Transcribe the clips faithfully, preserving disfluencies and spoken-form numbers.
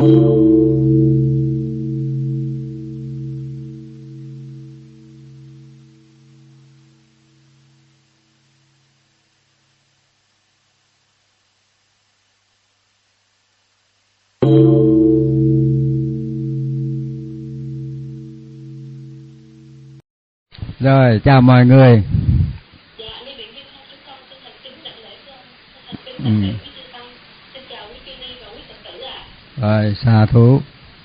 Rồi, chào mọi người. Ừ. Rồi, sa thú.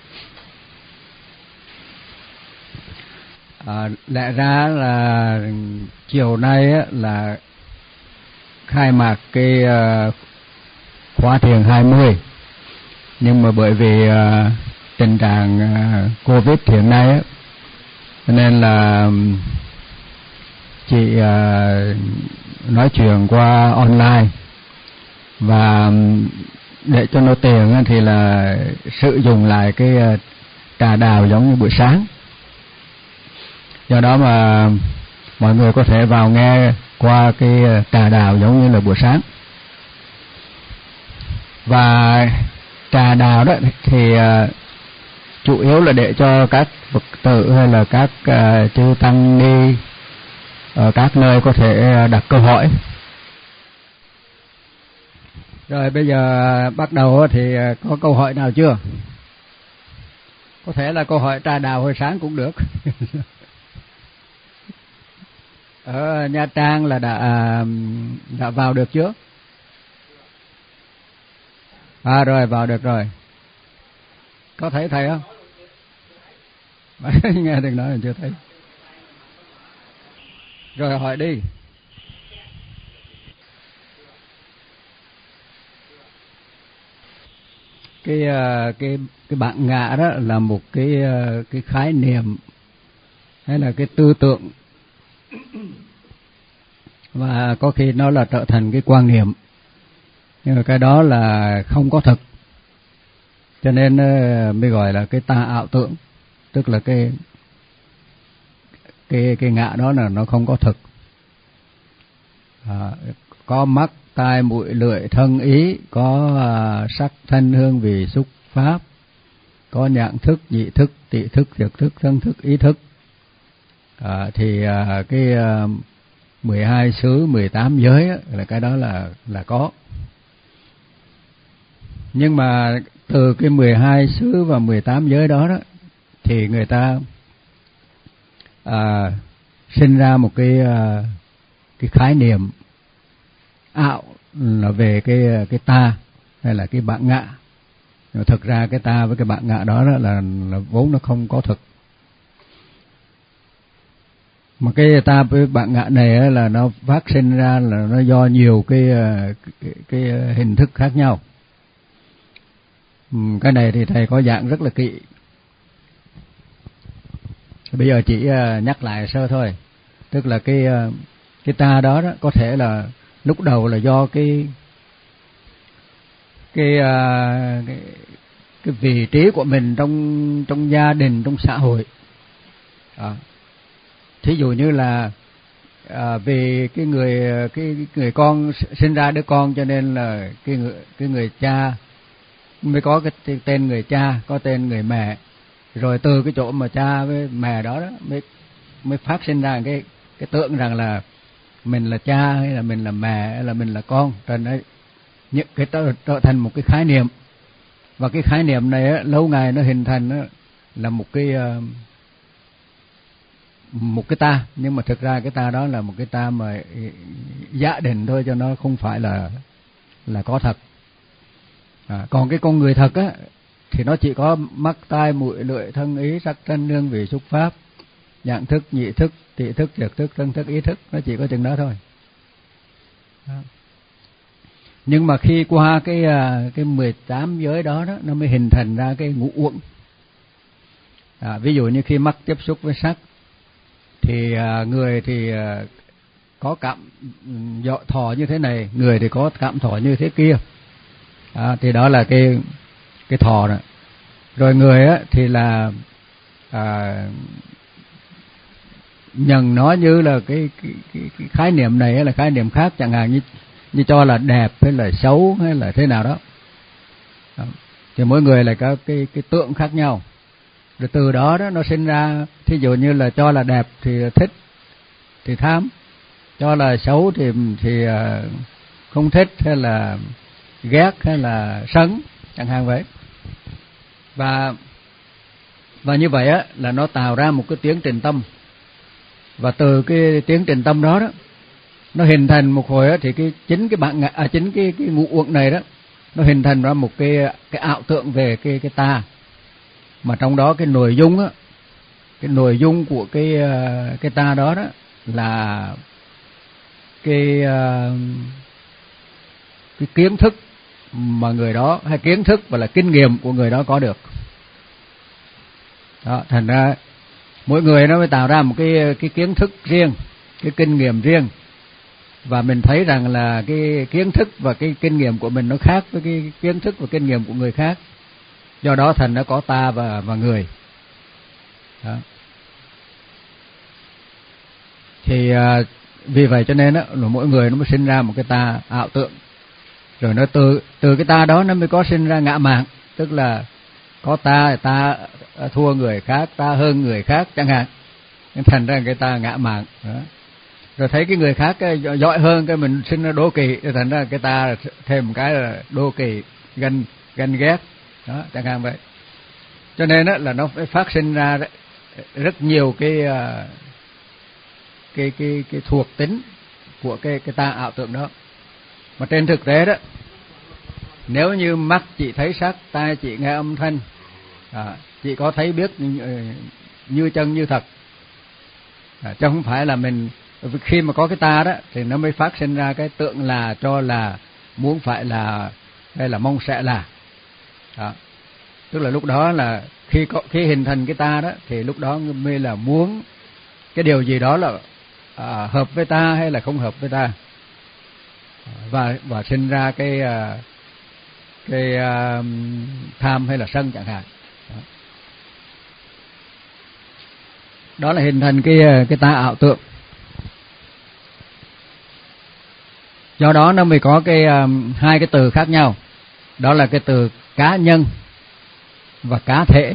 À, lẽ ra là chiều nay á, là khai mạc cái uh, khóa thiền hai mươi, nhưng mà bởi vì uh, tình trạng uh, Covid hiện nay á, nên là chị uh, nói chuyện qua online, và để cho nó tiện thì là sử dụng lại cái uh, trà đào giống như buổi sáng. Do đó mà mọi người có thể vào nghe qua cái trà đào giống như là buổi sáng. Và trà đào đó thì uh, chủ yếu là để cho các Phật tử hay là các uh, chư tăng ni ở các nơi có thể đặt câu hỏi. Rồi bây giờ bắt đầu thì có câu hỏi nào chưa? Có thể là câu hỏi trà đào hồi sáng cũng được. Ở Nha Trang là đã đã vào được chưa? À rồi, vào được rồi. Có thấy thầy không? Nghe đừng nói là chưa thấy. Rồi hỏi đi. Cái cái cái bản ngã đó là một cái cái khái niệm hay là cái tư tưởng, và có khi nó là trở thành cái quan niệm, nhưng mà cái đó là không có thực, cho nên mới gọi là cái tà ảo tưởng, tức là cái cái cái ngã đó là nó không có thực. À, có mắt, tai, mũi, lưỡi, thân, ý, có à, sắc, thanh, hương, vị, xúc, pháp, có nhãn thức, nhị thức, tị thức, thiệt thức, thân thức, ý thức. À, thì à, cái à, mười hai xứ, mười tám giới á, là cái đó là là có. Nhưng mà từ cái mười hai xứ và mười tám giới đó đó thì người ta à, sinh ra một cái à, cái khái niệm ảo là về cái cái ta hay là cái bản ngã. Nhưng mà thực ra cái ta với cái bản ngã đó, đó là, là vốn nó không có thực. Mà cái ta với bản ngã này là nó phát sinh ra là nó do nhiều cái cái, cái hình thức khác nhau. Cái này thì thầy có giảng rất là kỹ. Bây giờ chỉ nhắc lại sơ thôi. Tức là cái cái ta đó, đó có thể là lúc đầu là do cái cái cái, cái vị trí của mình trong trong gia đình, trong xã hội. À, thí dụ như là à, vì cái người cái, cái người con sinh ra đứa con, cho nên là cái người cái người cha mới có cái tên người cha, có tên người mẹ. Rồi từ cái chỗ mà cha với mẹ đó, đó mới mới phát sinh ra cái cái tưởng rằng là mình là cha hay là mình là mẹ hay là mình là con. Cho nên những cái trở, trở thành một cái khái niệm, và cái khái niệm này á, lâu ngày nó hình thành á, là một cái một cái ta, nhưng mà thực ra cái ta đó là một cái ta mà giả định thôi, cho nó không phải là là có thật. À, còn cái con người thật á thì nó chỉ có mắt, tai, mũi, lưỡi, thân, ý, sắc, thanh, hương, vị, xúc, pháp, nhãn thức, nhị thức, tị thức, thiệt thức, thân thức, ý thức, nó chỉ có chừng đó thôi. Đó. Nhưng mà khi qua cái cái mười tám giới đó, đó nó mới hình thành ra cái ngũ uẩn. À, ví dụ như khi mắt tiếp xúc với sắc thì à, người thì à, có cảm thọ như thế này, người thì có cảm thọ như thế kia. À, thì đó là cái cái thọ đó. Rồi người á thì là à, nhận nó như là cái, cái, cái, cái khái niệm này hay là khái niệm khác, chẳng hạn như như cho là đẹp hay là xấu hay là thế nào đó. Đó. thì mỗi người lại có cái cái tượng khác nhau. Rồi từ đó đó nó sinh ra, thí dụ như là cho là đẹp thì thích thì tham, cho là xấu thì thì không thích hay là ghét hay là sân chẳng hạn vậy. Và và như vậy á là nó tạo ra một cái tiến trình tâm, và từ cái tiến trình tâm đó đó nó hình thành một hồi á, thì cái chính cái bạn à, chính cái cái ngũ uẩn này đó nó hình thành ra một cái cái ảo tượng về cái cái ta, mà trong đó cái nội dung á, cái nội dung của cái cái ta đó đó là cái cái kiến thức mà người đó, hay kiến thức và là kinh nghiệm của người đó có được. Đó, thành ra mỗi người nó mới tạo ra một cái cái kiến thức riêng, cái kinh nghiệm riêng, và mình thấy rằng là cái kiến thức và cái kinh nghiệm của mình nó khác với cái kiến thức và kinh nghiệm của người khác. Do đó thành nó có ta và và người. Đó. Thì à, vì vậy cho nên á, mỗi người nó mới sinh ra một cái ta ảo tượng, rồi nó từ từ cái ta đó nó mới có sinh ra ngã mạn, tức là có ta, ta thua người khác, ta hơn người khác chẳng hạn, thành ra cái ta ngã mạn. Đó. Rồi thấy cái người khác cái giỏi hơn, cái mình sinh ra đố kỵ, thành ra cái ta thêm một cái là đố kỵ, ganh ganh ghét, đó chẳng hạn vậy. Cho nên đó là nó phải phát sinh ra rất nhiều cái cái cái cái thuộc tính của cái cái ta ảo tượng đó. Mà trên thực tế đó, nếu như mắt chỉ thấy sắc, tai chỉ nghe âm thanh, à, chỉ có thấy biết như, như chân như thật, à, chứ không phải là mình khi mà có cái ta đó thì nó mới phát sinh ra cái tượng là, cho là, muốn phải là, hay là mong sẽ là. Đó. Tức là lúc đó là khi có khi hình thành cái ta đó thì lúc đó mới là muốn cái điều gì đó là à, hợp với ta hay là không hợp với ta, và và sinh ra cái cái uh, tham hay là sân chẳng hạn. Đó. Đó là hình thành cái cái ta ảo tượng. Do đó nó mới có cái um, hai cái từ khác nhau, đó là cái từ cá nhân và cá thể.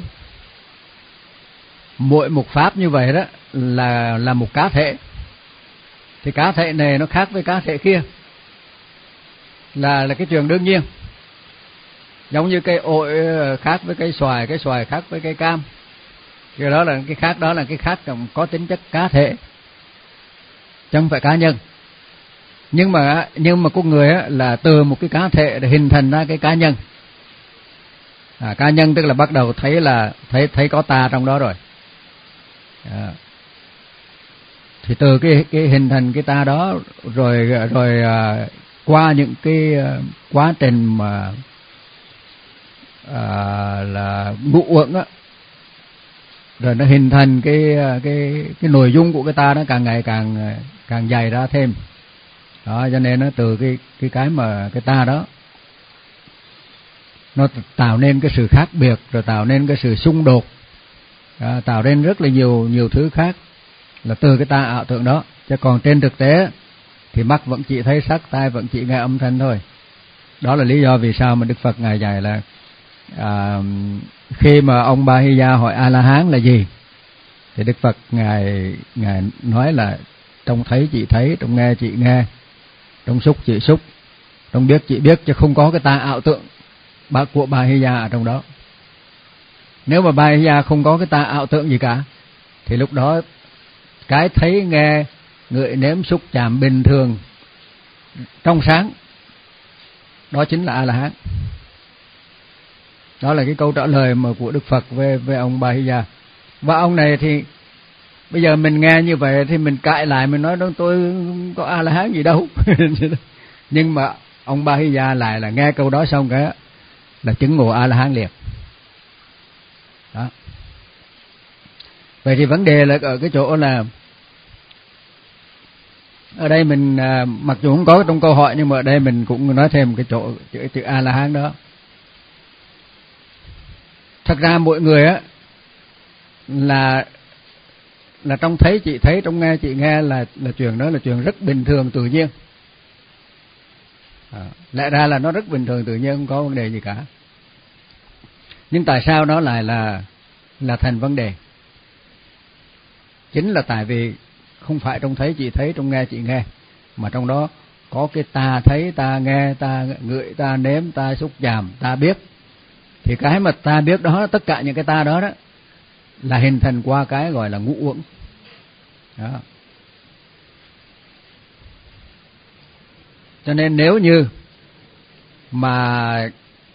Mỗi một pháp như vậy đó là là một cá thể, thì cá thể này nó khác với cá thể kia là là cái chuyện đương nhiên. Giống như cây ổi khác với cây xoài, cây xoài khác với cây cam, cái đó là cái khác, đó là cái khác có tính chất cá thể, chứ không phải cá nhân. Nhưng mà nhưng mà con người á, là từ một cái cá thể để hình thành ra cái cá nhân. À, cá nhân tức là bắt đầu thấy là thấy thấy có ta trong đó rồi. À. Thì từ cái cái hình thành cái ta đó rồi rồi à, qua những cái quá trình mà à, là ngũ uẩn á, rồi nó hình thành cái cái cái nội dung của cái ta nó càng ngày càng càng dày ra thêm. Đó, cho nên nó từ cái cái cái mà cái ta đó nó tạo nên cái sự khác biệt, rồi tạo nên cái sự xung đột, đó, tạo nên rất là nhiều nhiều thứ khác là từ cái ta ảo tưởng đó. Chứ còn trên thực tế thì mắt vẫn chỉ thấy sắc, tai vẫn chỉ nghe âm thanh thôi. Đó là lý do vì sao mà Đức Phật ngài dạy là à, khi mà ông Ba Hy Gia hỏi A La Hán là gì, thì Đức Phật ngài ngài nói là trong thấy chỉ thấy, trong nghe chỉ nghe, trong xúc chỉ xúc, trong biết chỉ biết, chứ không có cái ta ảo tượng của Ba Hy Gia ở trong đó. Nếu mà Ba Hy Gia không có cái ta ảo tượng gì cả thì lúc đó cái thấy nghe ngửi nếm xúc chạm bình thường trong sáng, đó chính là A La Hán. Đó là cái câu trả lời mà của Đức Phật về về ông Ba Hy Gia. Và ông này thì bây giờ mình nghe như vậy thì mình cãi lại, mình nói đó tôi không có A La Hán gì đâu. Nhưng mà ông Ba Hy Gia lại là nghe câu đó xong cái là chứng ngộ A La Hán liền. Đó. Vậy thì vấn đề là ở cái chỗ là ở đây mình mặc dù không có trong câu hỏi, nhưng mà ở đây mình cũng nói thêm cái chỗ chữ, chữ A La Hán đó. Thật ra mỗi người á là là trong thấy chị thấy, trong nghe chị nghe là là chuyện đó là chuyện rất bình thường tự nhiên. À, lẽ ra là nó rất bình thường tự nhiên, không có vấn đề gì cả. Nhưng tại sao nó lại là là thành vấn đề? Chính là tại vì không phải trong thấy chị thấy, trong nghe chị nghe, mà trong đó có cái ta thấy, ta nghe, ta ngửi, ta nếm, ta xúc chạm, ta biết. Thì cái mà ta biết đó, tất cả những cái ta đó đó là hình thành qua cái gọi là ngũ uẩn. Đó. Cho nên nếu như mà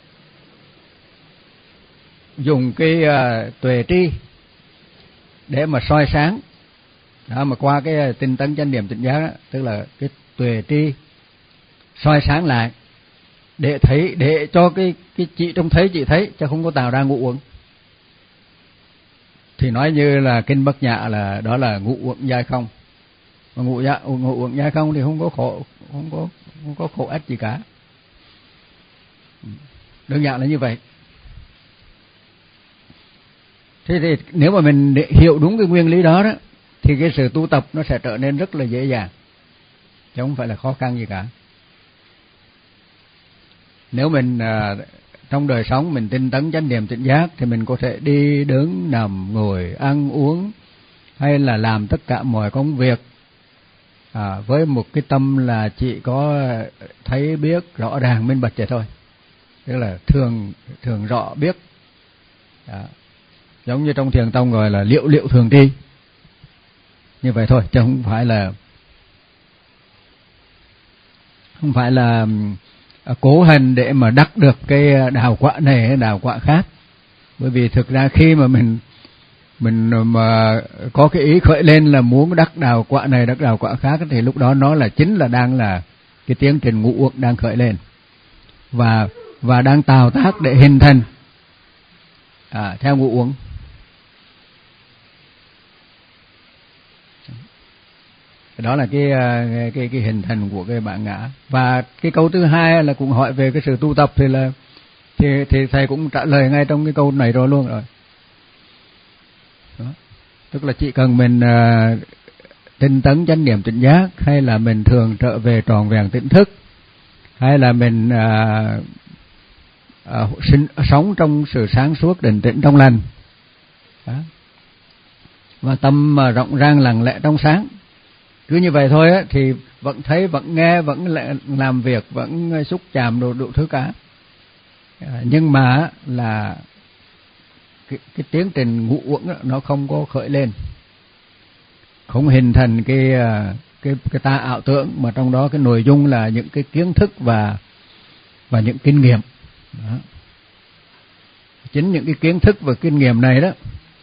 dùng cái uh, tuệ tri để mà soi sáng, đó, mà qua cái tinh tấn chánh niệm tỉnh giác đó, tức là cái tuệ tri soi sáng lại để thấy, để cho cái cái chị trông thấy chị thấy, chứ không có tạo ra ngũ uẩn. Thì nói như là kinh Bát Nhã là đó là ngũ uẩn giai không. Mà ngũ dạ, ngũ uẩn giai không thì không có khổ, không có không có khổ ách gì cả. Đơn giản là như vậy. Thế thì nếu mà mình hiểu đúng cái nguyên lý đó đó, thì cái sự tu tập nó sẽ trở nên rất là dễ dàng, chứ không phải là khó khăn gì cả. Nếu mình à, trong đời sống mình tinh tấn chánh niệm tỉnh giác, thì mình có thể đi đứng nằm ngồi ăn uống hay là làm tất cả mọi công việc à, với một cái tâm là chỉ có thấy biết rõ ràng minh bạch vậy thôi, tức là thường thường rõ biết. Đó. Giống như trong thiền tông gọi là liệu liệu thường tri, như vậy thôi, chứ không phải là không phải là cố hành để mà đắc được cái đào quả này hay đào quả khác. Bởi vì thực ra khi mà mình mình mà có cái ý khởi lên là muốn đắc đào quả này đắc đào quả khác, thì lúc đó nó là chính là đang là cái tiến trình ngũ uẩn đang khởi lên và và đang tạo tác để hình thành à, theo ngũ uẩn. Đó là cái cái cái hình thành của cái bản ngã. Và cái câu thứ hai là cũng hỏi về cái sự tu tập, thì là thì thì thầy cũng trả lời ngay trong cái câu này rồi luôn rồi. Đó. Tức là chỉ cần mình uh, tinh tấn chánh niệm tỉnh giác, hay là mình thường trở về tròn vẹn tỉnh thức, hay là mình uh, uh, sinh, sống trong sự sáng suốt định tĩnh trong lành. Đó. Và tâm uh, rộng rang lặng lẽ trong sáng. Cứ như vậy thôi á, thì vẫn thấy, vẫn nghe, vẫn làm việc, vẫn xúc chạm đủ, đủ thứ cả. À, nhưng mà là cái, cái tiến trình ngũ uẩn nó không có khởi lên, không hình thành cái cái cái ta ảo tưởng, mà trong đó cái nội dung là những cái kiến thức và và những kinh nghiệm. Đó. Chính những cái kiến thức và kinh nghiệm này đó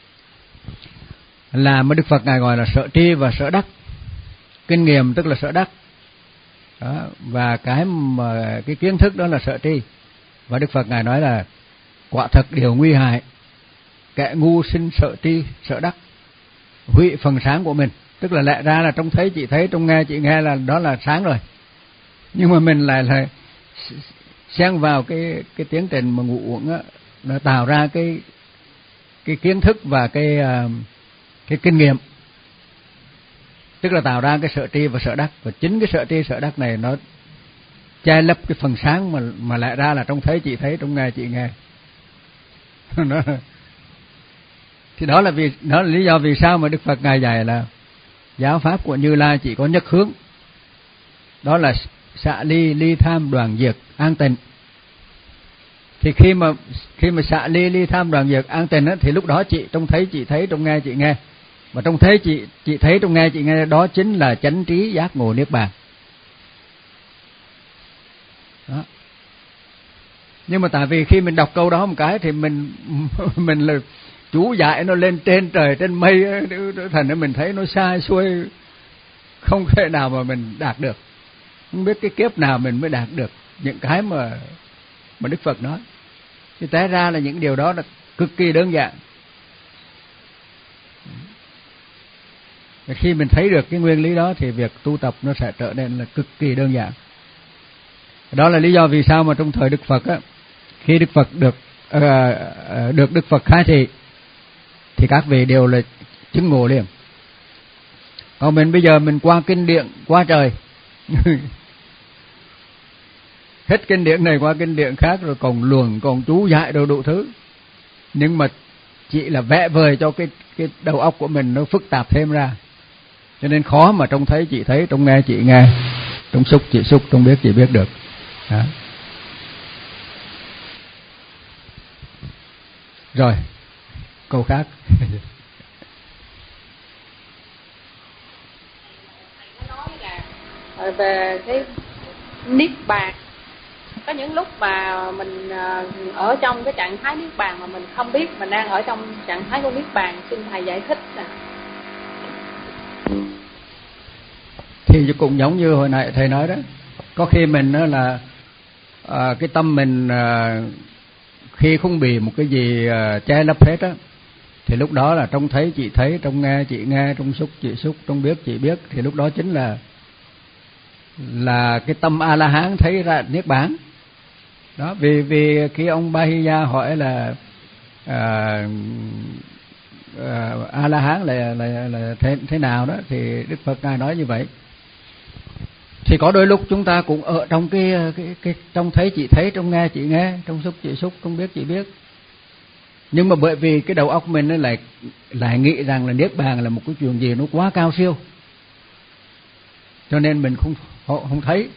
là mà Đức Phật ngài gọi là sở tri và sở đắc. Kinh nghiệm tức là sở đắc. Đó. Và cái mà cái kiến thức đó là sở tri. Và Đức Phật ngài nói là quả thật điều nguy hại, kẻ ngu sinh sở tri sở đắc, hủy phần sáng của mình. Tức là lẽ ra là trông thấy chị thấy, trông nghe chị nghe là đó là sáng rồi, nhưng mà mình lại là xen vào cái cái tiến trình mà ngũ uẩn á, nó tạo ra cái cái kiến thức và cái cái kinh nghiệm, tức là tạo ra cái sở tri và sở đắc. Và chính cái sở tri sở đắc này nó che lấp cái phần sáng mà mà lẽ ra là trông thấy chị thấy, trông nghe chị nghe. Nó, thì đó là vì đó là lý do vì sao mà Đức Phật ngài dạy là giáo pháp của Như Lai chỉ có nhất hướng, đó là xả ly, ly tham, đoạn diệt, an tịnh. Thì khi mà khi mà xả ly, ly tham, đoạn diệt, an tịnh á, thì lúc đó chị trông thấy chị thấy, trông nghe chị nghe, mà trông thấy chị chị thấy, trông nghe chị nghe, đó chính là chánh trí giác ngộ niết bàn. Đó. Nhưng mà tại vì khi mình đọc câu đó một cái thì mình mình là chú giải nó lên trên trời trên mây, thành ra mình thấy nó sai xuôi, không thể nào mà mình đạt được. Không biết cái kiếp nào mình mới đạt được những cái mà mà Đức Phật nói. Thì té ra là những điều đó là cực kỳ đơn giản. Và khi mình thấy được cái nguyên lý đó thì việc tu tập nó sẽ trở nên là cực kỳ đơn giản. Đó là lý do vì sao mà trong thời Đức Phật á, khi Đức Phật được uh, được Đức Phật khai thị thì các vị đều là chứng ngộ liền. Còn mình bây giờ mình qua kinh điển qua trời hết kinh điển này qua kinh điển khác, rồi còn luồng, còn chú giải đồ đủ thứ, nhưng mà chỉ là vẽ vời cho cái cái đầu óc của mình nó phức tạp thêm ra, cho nên khó mà trông thấy chị thấy, trông nghe chị nghe, trông xúc chị xúc, trông biết chị biết được. Đó. Rồi câu khác. Nói là về cái niết bàn, có những lúc mà mình ở trong cái trạng thái niết bàn mà mình không biết mình đang ở trong trạng thái của niết bàn, xin thầy giải thích nè. Thì cũng giống như hồi nãy thầy nói đó, có khi mình đó là à, cái tâm mình à, khi không bị một cái gì à, che lấp hết á, thì lúc đó là trông thấy chị thấy, trông nghe chị nghe, trông xúc chị xúc, trông biết chị biết, thì lúc đó chính là là cái tâm A La Hán thấy ra niết bàn. Đó, vì vì khi ông Bahiya hỏi là à, à, A La Hán là là là thế thế nào đó, thì Đức Phật ngài nói như vậy. Thì có đôi lúc chúng ta cũng ở trong cái cái cái trong thấy chị thấy, trong nghe chị nghe, trong xúc chị xúc, trong biết chị biết. Nhưng mà bởi vì cái đầu óc mình nó lại lại nghĩ rằng là niết bàn là một cái chuyện gì nó quá cao siêu, cho nên mình không không thấy.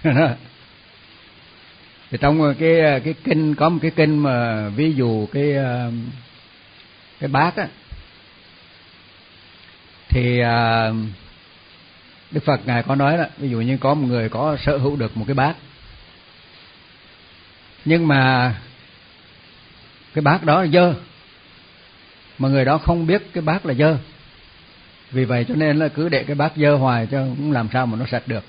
Thì trong cái cái kinh có một cái kinh mà ví dụ cái cái bát á, thì Đức Phật ngài có nói là ví dụ như có một người có sở hữu được một cái bát, nhưng mà cái bát đó là dơ, mà người đó không biết cái bát là dơ, vì vậy cho nên là cứ để cái bát dơ hoài cho cũng làm sao mà nó sạch được.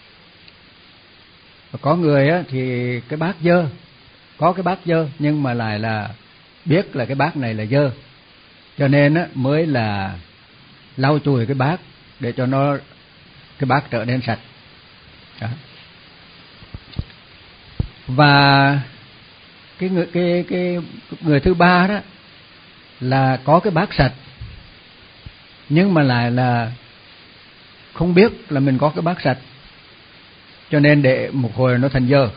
Và có người á, thì cái bát dơ, có cái bát dơ nhưng mà lại là biết là cái bát này là dơ, cho nên á, mới là lau chùi cái bát để cho nó cái bát trở nên sạch. Đó. Và cái người cái cái người thứ ba đó là có cái bát sạch nhưng mà lại là không biết là mình có cái bát sạch, cho nên để một hồi nó thành dơ.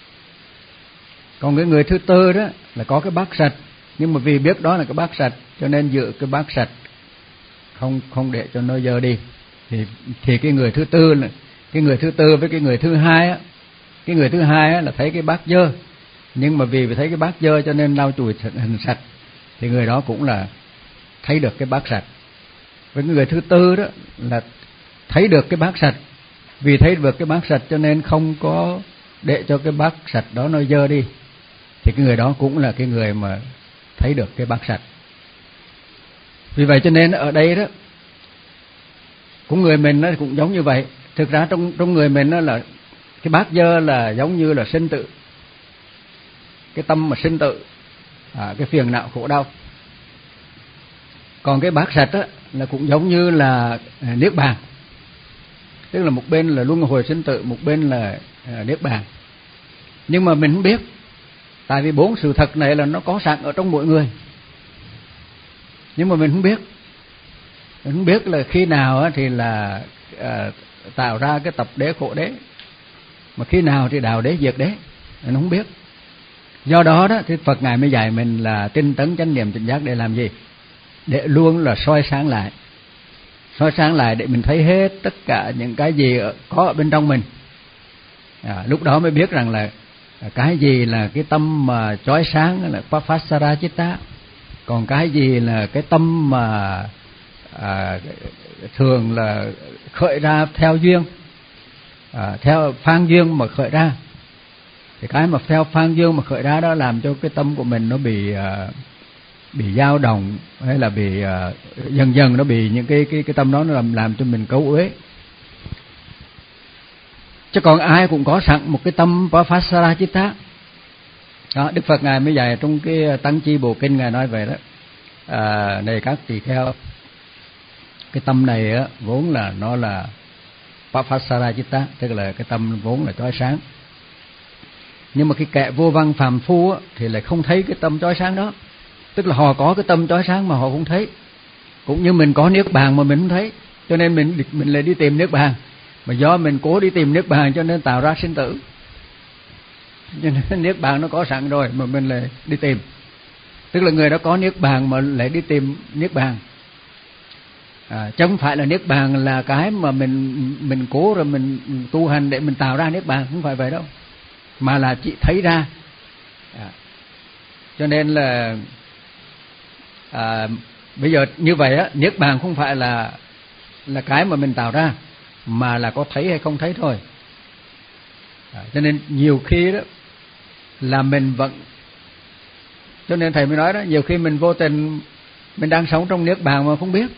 Còn cái người thứ tư đó là có cái bát sạch nhưng mà vì biết đó là cái bát sạch cho nên giữ cái bát sạch, không không để cho nó dơ đi. Thì thì cái người thứ tư là cái người thứ tư với cái người thứ hai á, cái người thứ hai á là thấy cái bát dơ, nhưng mà vì thấy cái bát dơ cho nên lau chùi hình sạch, thì người đó cũng là thấy được cái bát sạch. Với người thứ tư đó là thấy được cái bát sạch, vì thấy được cái bát sạch cho nên không có để cho cái bát sạch đó nó dơ đi, thì cái người đó cũng là cái người mà thấy được cái bát sạch. Vì vậy cho nên ở đây đó cũng người mình nó cũng giống như vậy. Thực ra trong trong người mình nó là cái bát dơ là giống như là sinh tử, cái tâm mà sinh tử, à, cái phiền não khổ đau. Còn cái bát sạch á là cũng giống như là à, niết bàn, tức là một bên là luân hồi sinh tử, một bên là à, niết bàn. Nhưng mà mình không biết, tại vì bốn sự thật này là nó có sẵn ở trong mỗi người, nhưng mà mình không biết. Mình không biết là khi nào á thì là à, tạo ra cái tập đế khổ đế, mà khi nào thì đạo đế diệt đế, mình không biết. Do đó đó thì Phật ngài mới dạy mình là tinh tấn chánh niệm tỉnh giác để làm gì? Để luôn là soi sáng lại, soi sáng lại để mình thấy hết tất cả những cái gì có ở bên trong mình. À, lúc đó mới biết rằng là cái gì là cái tâm mà chói sáng là Papasara Chitta, còn cái gì là cái tâm mà à, thường là khởi ra theo duyên, à, theo phan duyên mà khởi ra. Thì cái mà theo phan duyên mà khởi ra đó làm cho cái tâm của mình nó bị à, bị dao động, hay là bị à, dần dần nó bị những cái cái cái tâm đó nó làm làm cho mình cấu uế. Chứ còn ai cũng có sẵn một cái tâm Papasara Chitta. Đó, Đức Phật ngài mới dạy trong cái Tăng Chi Bồ Kinh, ngài nói về đó, à, này các tỳ kheo, cái tâm này á vốn là nó là Papasara Chitta, tức là cái tâm vốn là chói sáng. Nhưng mà cái kẻ vô văn phàm phu á, thì lại không thấy cái tâm chói sáng đó, tức là họ có cái tâm chói sáng mà họ không thấy. Cũng như mình có niết bàn mà mình không thấy, cho nên mình mình lại đi tìm niết bàn, mà do mình cố đi tìm niết bàn cho nên tạo ra sinh tử. Cho nên niết bàn nó có sẵn rồi mà mình lại đi tìm. Tức là người đó có niết bàn mà lại đi tìm niết bàn. À, chứ không phải là niết bàn là cái mà mình mình cố rồi mình tu hành để mình tạo ra niết bàn, không phải vậy đâu, mà là chỉ thấy ra. À, cho nên là à, bây giờ như vậy á, niết bàn không phải là là cái mà mình tạo ra, mà là có thấy hay không thấy thôi. À, cho nên nhiều khi đó là mình vẫn, cho nên thầy mới nói đó, nhiều khi mình vô tình mình đang sống trong niết bàn mà không biết.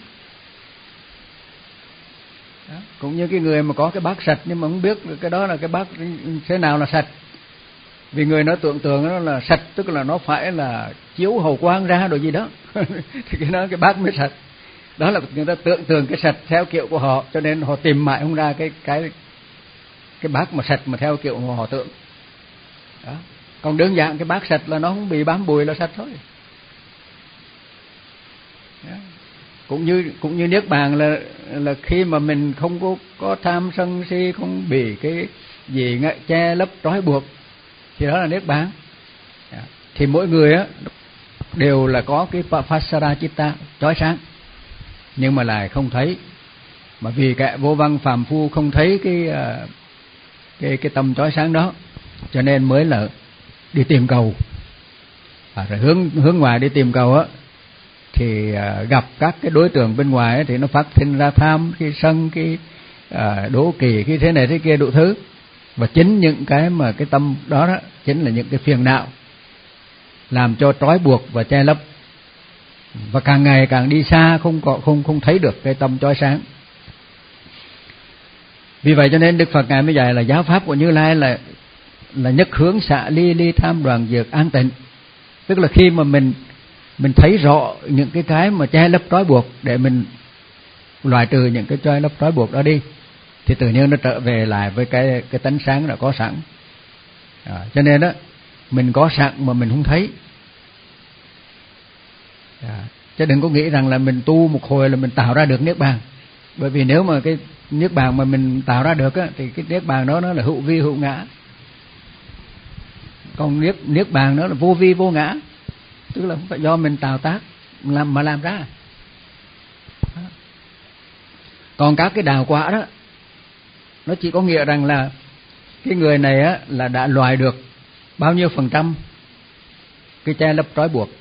Đó, cũng như cái người mà có cái bát sạch nhưng mà không biết cái đó là cái bát thế nào là sạch. Vì người nó tưởng tượng nó là sạch, tức là nó phải là chiếu hào quang ra đồ gì đó thì cái đó cái bát mới sạch. Đó là người ta tưởng tượng cái sạch theo kiểu của họ, cho nên họ tìm mãi không ra cái cái cái bát mà sạch mà theo kiểu mà họ tưởng. Đó. Còn đơn giản cái bát sạch là nó không bị bám bụi là sạch thôi. Đó. Cũng như cũng như niết bàn là là khi mà mình không có có tham sân si, không bị cái gì ngại che lấp trói buộc, thì đó là niết bàn. Đó. Thì mỗi người á đều là có cái Pasara Chitta chói sáng, nhưng mà lại không thấy, mà vì kẻ vô văn phàm phu không thấy cái cái cái tâm chói sáng đó, cho nên mới là đi tìm cầu. À, rồi hướng hướng ngoài đi tìm cầu á, thì à, gặp các cái đối tượng bên ngoài ấy, thì nó phát sinh ra tham, cái sân, cái à, đố kỵ, cái thế này thế kia đủ thứ. Và chính những cái mà cái tâm đó, đó chính là những cái phiền não làm cho trói buộc và che lấp, và càng ngày càng đi xa, không có không không thấy được cái tâm chói sáng. Vì vậy cho nên Đức Phật ngài mới dạy là giáo pháp của Như Lai là là nhất hướng xạ ly, ly tham đoàn diệt an tịnh. Tức là khi mà mình mình thấy rõ những cái cái mà che lấp trói buộc, để mình loại trừ những cái che lấp trói buộc đó đi, thì tự nhiên nó trở về lại với cái cái tánh sáng đã có sẵn. À, cho nên đó mình có sẵn mà mình không thấy. À, chứ đừng có nghĩ rằng là mình tu một hồi là mình tạo ra được niết bàn. Bởi vì nếu mà cái niết bàn mà mình tạo ra được á, thì cái niết bàn đó nó là hữu vi hữu ngã. Còn niết niết bàn đó là vô vi vô ngã, tức là không phải do mình tạo tác làm mà làm ra. Đó. Còn các cái đào quả đó, nó chỉ có nghĩa rằng là cái người này á là đã loại được bao nhiêu phần trăm cái che lấp trói buộc.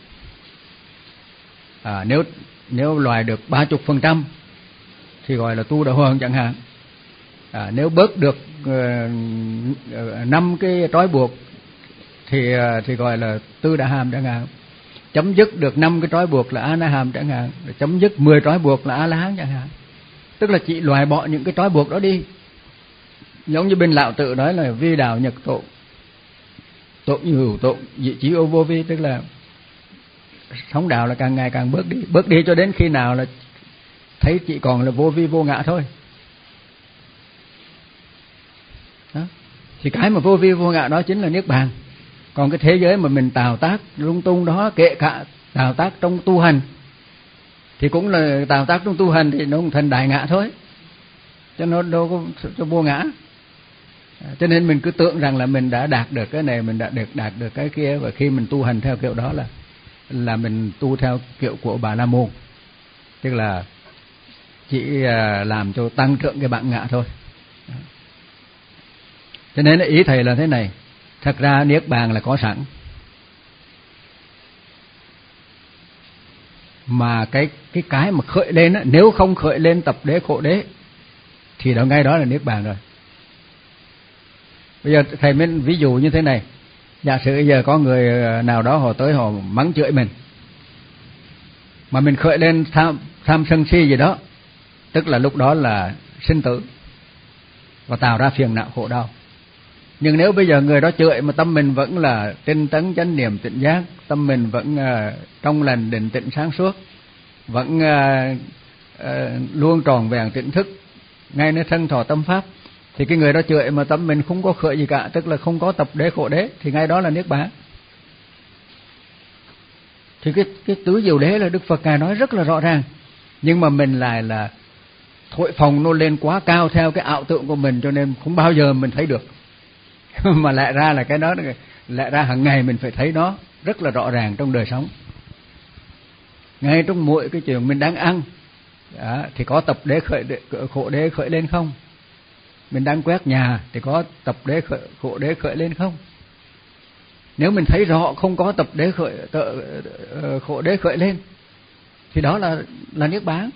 À, nếu nếu loại được ba chục phần trăm thì gọi là tu đạo hoàng chẳng hạn. À, nếu bớt được năm uh, cái trói buộc thì uh, thì gọi là tư đà hàm chẳng hạn. Chấm dứt được năm cái trói buộc là a na hàm chẳng hạn. Chấm dứt mười trói buộc là a la hán chẳng hạn. Tức là chỉ loại bỏ những cái trói buộc đó đi. Giống như bên Lão Tự nói là vi đạo nhật tộ, tộ như hữu tộ, dị trí ô vô vi, tức là sống đạo là càng ngày càng bớt đi, bớt đi cho đến khi nào là thấy chỉ còn là vô vi vô ngã thôi. Đó. Thì cái mà vô vi vô ngã đó chính là niết bàn. Còn cái thế giới mà mình tạo tác lung tung đó, kể cả tạo tác trong tu hành, thì cũng là tạo tác trong tu hành thì nó cũng thành đại ngã thôi, cho nó đâu có cho vô ngã. Cho nên mình cứ tưởng rằng là mình đã đạt được cái này, mình đã được đạt được cái kia, và khi mình tu hành theo kiểu đó là là mình tu theo kiểu của Bà La Môn, tức là chỉ làm cho tăng trưởng cái bản ngã thôi. Cho nên ý thầy là thế này, thật ra niết bàn là có sẵn, mà cái cái cái mà khởi lên á, nếu không khởi lên tập đế khổ đế thì đó ngay đó là niết bàn rồi. Bây giờ thầy mới ví dụ như thế này, giả sử bây giờ có người nào đó họ tới họ mắng chửi mình, mà mình khởi lên tham tham sân si gì đó, tức là lúc đó là sinh tử và tạo ra phiền não khổ đau. Nhưng nếu bây giờ người đó chửi mà tâm mình vẫn là tinh tấn chánh niệm tỉnh giác, tâm mình vẫn uh, trong lành định tĩnh sáng suốt, vẫn uh, uh, luôn tròn vẹn tỉnh thức, ngay nơi thân thọ tâm pháp, thì cái người đó chửi mà tâm mình không có khởi gì cả, tức là không có tập đế khổ đế, thì ngay đó là niết bàn. Thì cái cái tứ diệu đế là Đức Phật ngài nói rất là rõ ràng, nhưng mà mình lại là thổi phồng nó lên quá cao theo cái ảo tưởng của mình, cho nên không bao giờ mình thấy được. Mà lại ra là cái đó lại ra hàng ngày mình phải thấy nó rất là rõ ràng trong đời sống. ngay trong mỗi cái chuyện mình đang ăn đó, thì có tập đế khởi khổ đế khởi lên không? Mình đang quét nhà thì có tập đế khởi, khổ đế khởi lên không? Nếu mình thấy rõ không có tập đế khởi tự, khổ đế khởi lên thì đó là là niết bàn.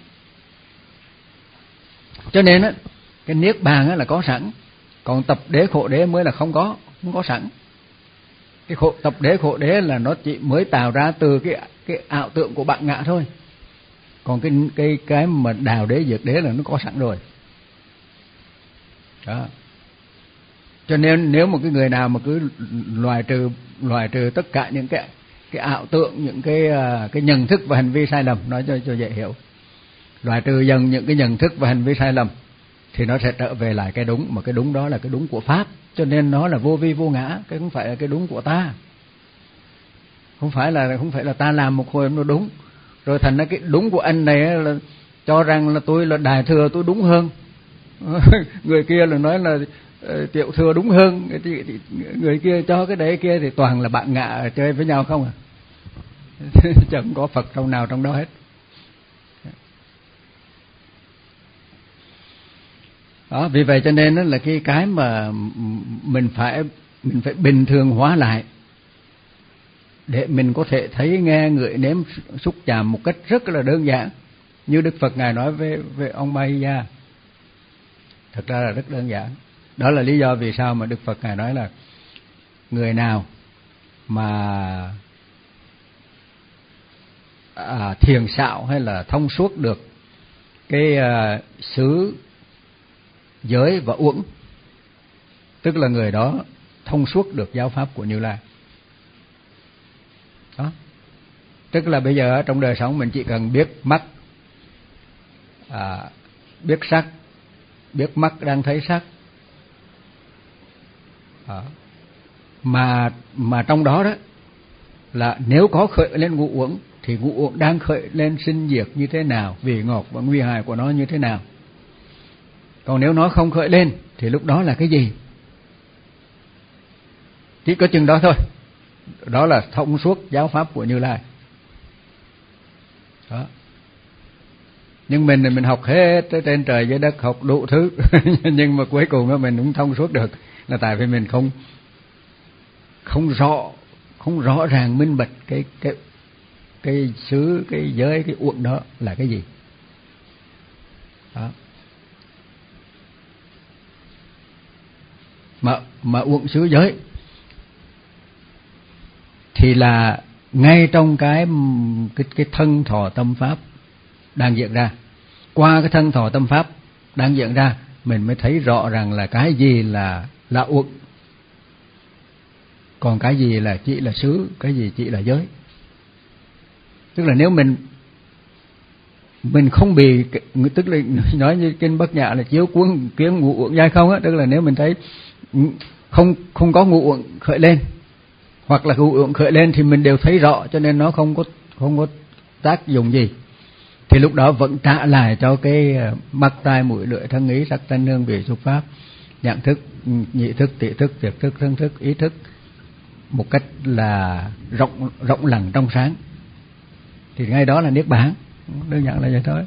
Cho nên á, cái niết bàn á là có sẵn, còn tập đế khổ đế mới là không có, không có sẵn. Cái khổ, tập đế khổ đế là nó chỉ mới tạo ra từ cái cái ảo tượng của bạn ngã thôi. Còn cái cái cái mà đào đế diệt đế là nó có sẵn rồi. Đó. Cho nên nếu một cái người nào mà cứ loại trừ loại trừ tất cả những cái cái ảo tượng, những cái cái nhận thức và hành vi sai lầm, nói cho cho dễ hiểu, loại trừ dần những cái nhận thức và hành vi sai lầm thì nó sẽ trở về lại cái đúng, mà cái đúng đó là cái đúng của pháp. Cho nên nó là vô vi vô ngã, cái không phải là cái đúng của ta. Không phải là không phải là ta làm một hồi nó đúng, rồi thành ra cái đúng của anh này là cho rằng là tôi là đại thừa, tôi đúng hơn. Người kia là nói là uh, tiểu thừa đúng hơn, thì, thì, người kia cho cái đấy kia thì toàn là bạn ngạ chơi với nhau không à. Chẳng có Phật trong nào trong đó hết. Đó, vì vậy cho nên đó là cái cái mà mình phải mình phải bình thường hóa lại để mình có thể thấy, nghe, ngửi, nếm, xúc chạm một cách rất là đơn giản, như Đức Phật ngài nói với với ông Mahiya. Thật ra là rất đơn giản. Đó là lý do vì sao mà Đức Phật ngài nói là người nào mà à, thiền xạo hay là thông suốt được cái à, xứ, giới và uẩn, tức là người đó thông suốt được giáo pháp của Như Lai. Đó. Tức là bây giờ trong đời sống mình chỉ cần biết mắt, à, biết sắc, biết mắt đang thấy sắc, à, mà mà trong đó đó là nếu có khởi lên ngũ uẩn thì ngũ uẩn đang khởi lên sinh diệt như thế nào, vị ngọt và nguy hại của nó như thế nào. Còn nếu nó không khởi lên thì lúc đó là cái gì? Chỉ có chừng đó thôi. Đó là thông suốt giáo pháp của Như Lai. Đó. Nhưng mình thì mình học hết trên trời dưới đất, học đủ thứ nhưng mà cuối cùng mình cũng thông suốt được, là tại vì mình không không rõ không rõ ràng minh bạch cái cái cái xứ, cái giới, cái uẩn đó là cái gì. Đó. Mà mà uẩn xứ giới thì là ngay trong cái cái cái thân thọ tâm pháp đang diễn ra. Qua cái thân thọ tâm pháp đang diễn ra, mình mới thấy rõ rằng là cái gì là là uẩn, còn cái gì là chỉ là xứ, cái gì chỉ là giới. Tức là nếu mình mình không bị, tức là nói như kinh Bát Nhã là chiếu cuốn kiến ngũ uẩn giai không á, tức là nếu mình thấy không không có ngũ uẩn khởi lên, hoặc là ngũ uẩn khởi lên thì mình đều thấy rõ, cho nên nó không có không có tác dụng gì, thì lúc đó vẫn trả lại cho cái mắt, tai, mũi, lưỡi, thân, ý, sắc, thanh, hương, vị, xúc, pháp, nhận thức, nhị thức, tị thức, thiệt thức, thân thức, ý thức một cách là rộng rộng lặng trong sáng, thì ngay đó là niết bàn. Đơn giản là vậy thôi.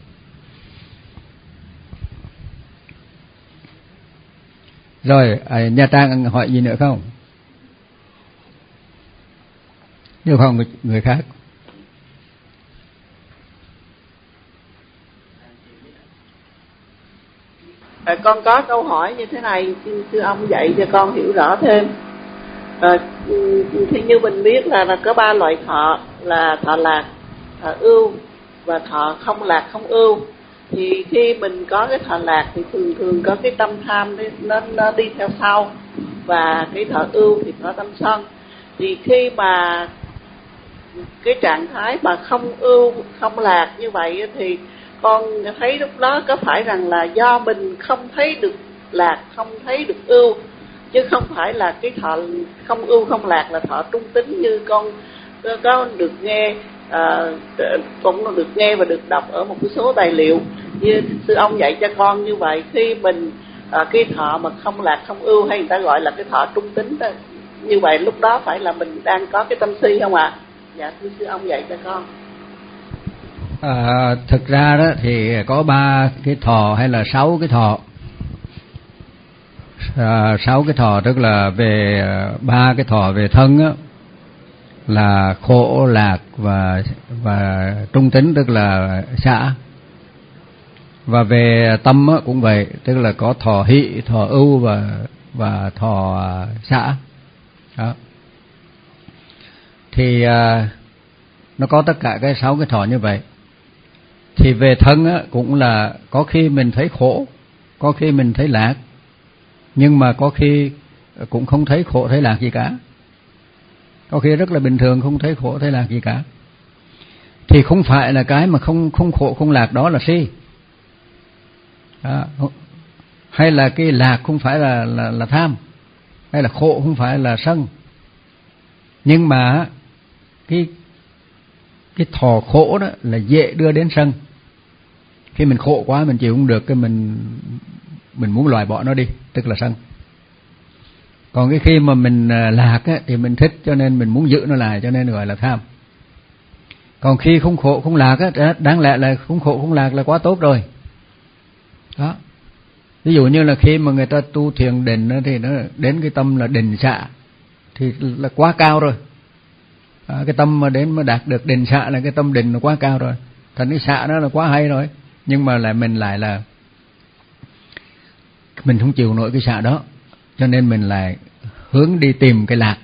Rồi, Nha Trang hỏi gì nữa không? Nếu không, người, người khác. À, con có câu hỏi như thế này, xin sư ông dạy cho con hiểu rõ thêm. À, thì như mình biết là, là có ba loại thọ, là thọ lạc, thọ ưu và thọ không lạc không ưu. Thì khi mình có cái thọ lạc thì thường thường có cái tâm tham nó, nó đi theo sau, và cái thọ ưu thì có tâm sân. Thì khi mà cái trạng thái mà không ưu không lạc như vậy thì con thấy lúc đó có phải rằng là do mình không thấy được lạc, không thấy được ưu, chứ không phải là cái thọ không ưu không lạc là thọ trung tính như con có được nghe, à, cũng được nghe và được đọc ở một cái số tài liệu như sư ông dạy cho con như vậy. Khi mình à, cái thọ mà không lạc không ưu, hay người ta gọi là cái thọ trung tính đó, như vậy lúc đó phải là mình đang có cái tâm si không ạ? À? Dạ thưa sư ông dạy cho con. À, thực ra đó thì có ba cái thọ hay là sáu cái thọ. À, sáu cái thọ tức là về ba cái thọ về thân á, là khổ, lạc và và trung tính, tức là xả. Và về tâm á, cũng vậy, tức là có thọ hỷ, thọ ưu và và thọ xả. Đó. Thì à, nó có tất cả cái sáu cái thọ như vậy. Thì về thân á, cũng là có khi mình thấy khổ, có khi mình thấy lạc, nhưng mà có khi cũng không thấy khổ thấy lạc gì cả. Có khi rất là bình thường, không thấy khổ thấy lạc gì cả. Thì không phải là cái mà không không khổ không lạc đó là si. Đó. Hay là cái lạc không phải là là là tham, hay là khổ không phải là sân. Nhưng mà cái cái thọ khổ đó là dễ đưa đến sân. Khi mình khổ quá mình chịu không được, cái mình mình muốn loại bỏ nó đi, tức là sân. Còn cái khi mà mình lạc á, thì mình thích cho nên mình muốn giữ nó lại, cho nên gọi là tham. Còn khi không khổ không lạc á, đáng lẽ là không khổ không lạc là quá tốt rồi. Đó. Ví dụ như là khi mà người ta tu thiền định á, thì nó đến cái tâm là định xạ thì là quá cao rồi. À, cái tâm mà đến mà đạt được định xạ là cái tâm định là quá cao rồi. Thành cái xạ đó là quá hay rồi. Nhưng mà lại mình lại là mình không chịu nổi cái xạ đó, cho nên mình lại hướng đi tìm cái lạc.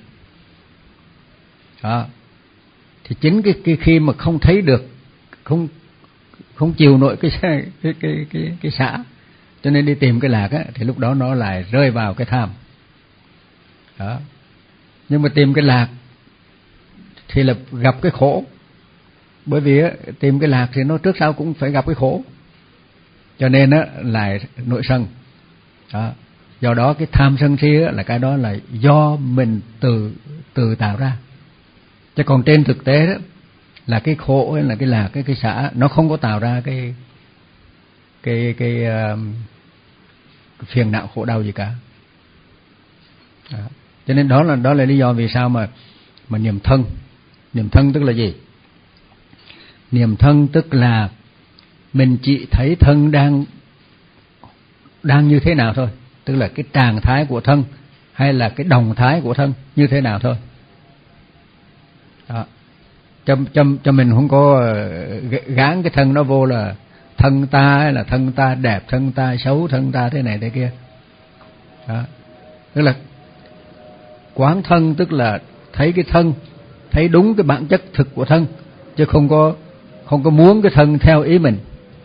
Đó. Thì chính cái, cái khi mà không thấy được, không không chịu nổi cái cái cái cái cái, cái xạ, cho nên đi tìm cái lạc á, thì lúc đó nó lại rơi vào cái tham. Đó. Nhưng mà tìm cái lạc thì là gặp cái khổ. Bởi vì á, tìm cái lạc thì nó trước sau cũng phải gặp cái khổ, cho nên á lại nội sân. Đó. Do đó cái tham sân si á, là cái đó là do mình tự tự tạo ra. Chứ còn trên thực tế đó là cái khổ hay là cái lạc, cái cái xả nó không có tạo ra cái cái cái, uh, cái phiền não khổ đau gì cả. Đó. Cho nên đó là đó là lý do vì sao mà mà niệm thân. Niệm thân tức là gì? Niệm thân tức là mình chỉ thấy thân đang đang như thế nào thôi, tức là cái trạng thái của thân hay là cái động thái của thân như thế nào thôi. Đó. Cho, cho, cho mình không có gán cái thân nó vô là thân ta hay là thân ta đẹp, thân ta xấu, thân ta thế này thế kia. Đó. Tức là quán thân tức là thấy cái thân, thấy đúng cái bản chất thực của thân, chứ không có không có muốn cái thân theo ý mình.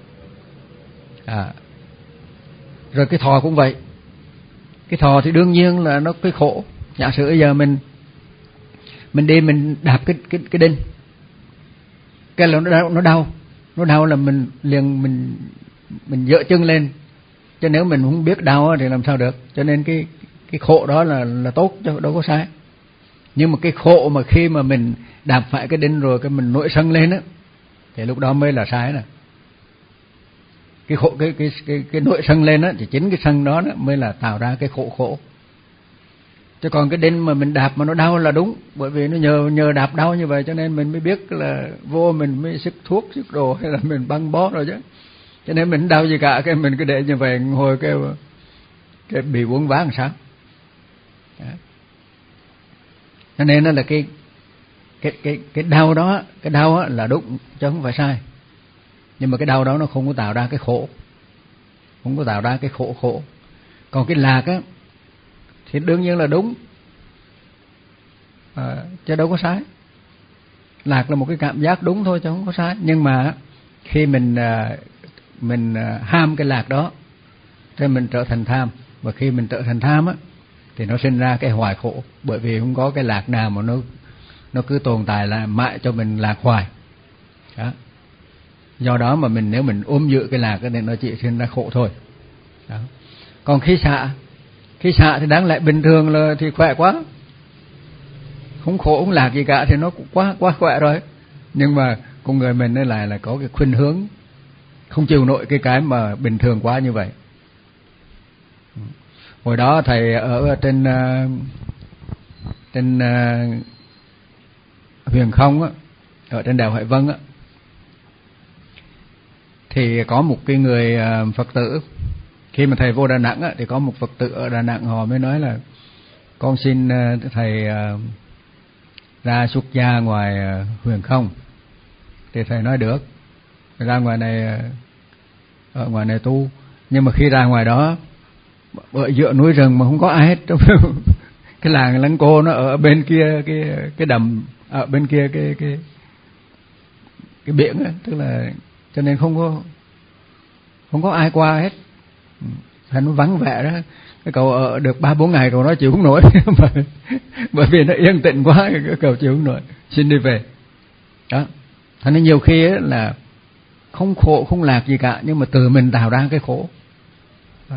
À. Rồi cái thọ cũng vậy. Cái thọ thì đương nhiên là nó cái khổ. Giả sử bây giờ mình mình đi mình đạp cái cái cái đinh, cái là nó đau, nó đau, nó đau là mình liền mình mình dỡ chân lên. Chứ nếu mình không biết đau thì làm sao được. Cho nên cái cái khổ đó là là tốt chứ đâu có sai. Nhưng mà cái khổ mà khi mà mình đạp phải cái đinh rồi cái mình nổi sân lên á, thì lúc đó mới là sai nè. Cái khổ cái cái cái cái nổi sân lên á, thì chính cái sân đó, đó mới là tạo ra cái khổ khổ. Chứ còn cái đinh mà mình đạp mà nó đau là đúng, bởi vì nó nhờ nhờ đạp đau như vậy cho nên mình mới biết là vô mình mới sức thuốc sức đồ hay là mình băng bó rồi chứ. Cho nên mình đau gì cả, cái mình cứ để như vậy hồi cái cái bị uống ván làm sao. Đó. Cho nên nó là cái cái cái cái đau đó, cái đau á là đúng chứ không phải sai. Nhưng mà cái đau đó nó không có tạo ra cái khổ, không có tạo ra cái khổ khổ. Còn cái lạc á thì đương nhiên là đúng, à, chứ đâu có sai. Lạc là một cái cảm giác đúng thôi chứ không có sai. Nhưng mà khi mình mình ham cái lạc đó thì mình trở thành tham, và khi mình trở thành tham á thì nó sinh ra cái hoài khổ, bởi vì không có cái lạc nào mà nó nó cứ tồn tại là mãi cho mình lạc hoài. Đó. Do đó mà mình nếu mình ôm giữ cái lạc thì nó chỉ sinh ra khổ thôi. Đó. Còn khi xả, khi xả thì đáng lẽ bình thường là thì khỏe quá, không khổ không lạc gì cả thì nó cũng quá quá khỏe rồi. Nhưng mà con người mình nó lại là có cái khuynh hướng không chịu nổi cái cái mà bình thường quá như vậy. Hồi đó thầy ở trên trên Huyền Không á, ở trên đèo Hải Vân á, Thì có một cái người Phật tử, khi mà thầy vô Đà Nẵng á, thì có một Phật tử ở Đà Nẵng họ mới nói là con xin thầy ra xuất gia ngoài huyền không. Thì thầy nói được, ra ngoài này, ở ngoài này tu. Nhưng mà khi ra ngoài đó, ở giữa núi rừng mà không có ai hết, cái làng Lăng Cô nó ở bên kia cái cái đầm, ở bên kia cái cái cái biển á, tức là cho nên không có không có ai qua hết. Thành nó vắng vẻ đó. Cái cậu ở được ba bốn ngày cậu nói chịu không nổi, bởi vì nó yên tĩnh quá, cái cậu chịu không nổi, xin đi về. Đó. Thành nên nhiều khi ấy là không khổ không lạc gì cả, nhưng mà từ mình tạo ra cái khổ. Đó.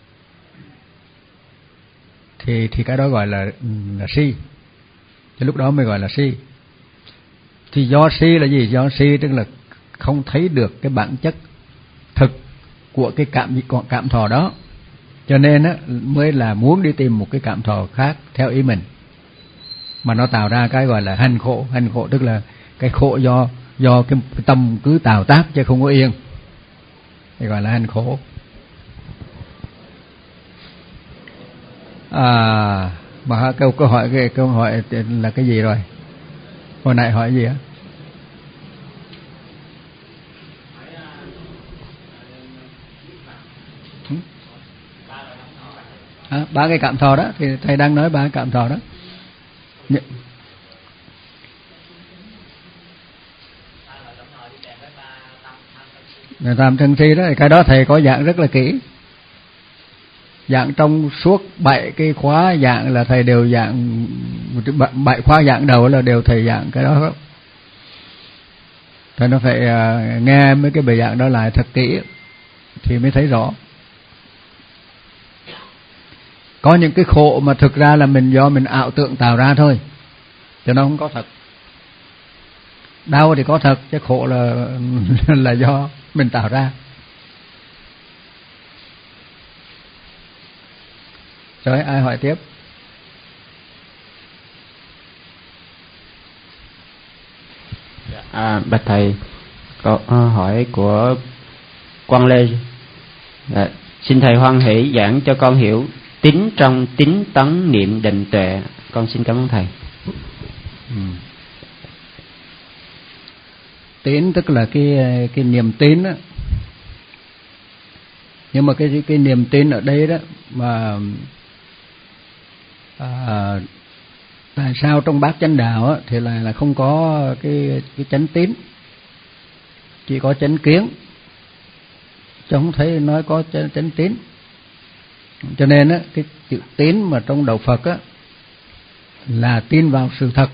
Thì thì cái đó gọi là là si. Thì lúc đó mới gọi là si. Thì do si là gì? Do si tức là không thấy được cái bản chất thực của cái cảm cảm thọ đó, cho nên á mới là muốn đi tìm một cái cảm thọ khác theo ý mình, mà nó tạo ra cái gọi là hành khổ. Hành khổ tức là cái khổ do do cái tâm cứ tạo tác chứ không có yên, thì gọi là hành khổ. À, mà câu câu hỏi cái câu hỏi là cái gì rồi? Hồi nãy hỏi gì á? À, ba cái cảm thọ đó, thì thầy đang nói ba cái cảm thọ đó. Người tam thân si đó, cái đó thầy có dạng rất là kỹ. Dạng trong suốt bảy cái khóa dạng là thầy đều dạng, bảy khóa dạng đầu là đều thầy dạng cái đó. Thầy nó phải nghe mấy cái bài dạng đó lại thật kỹ thì mới thấy rõ. Có những cái khổ mà thực ra là mình do mình ảo tưởng tạo ra thôi, cho nó không có thật. Đau thì có thật, chứ khổ là là do mình tạo ra. Rồi ai hỏi tiếp? À, bạch thầy, câu hỏi của Quang Lê. À, xin thầy hoan hỷ giảng cho con hiểu tín trong tín tấn niệm định tuệ. Con xin cảm ơn thầy. Ừ. Tín tức là cái cái niềm tin đó. Nhưng mà cái cái niềm tin ở đây đó mà à, tại sao trong bát chánh đạo á, thì là là không có cái cái chánh tín, chỉ có chánh kiến, chứ không thấy nói có chánh, chánh tín. Cho nên á, cái chữ tín mà trong đạo Phật á là tin vào sự thật.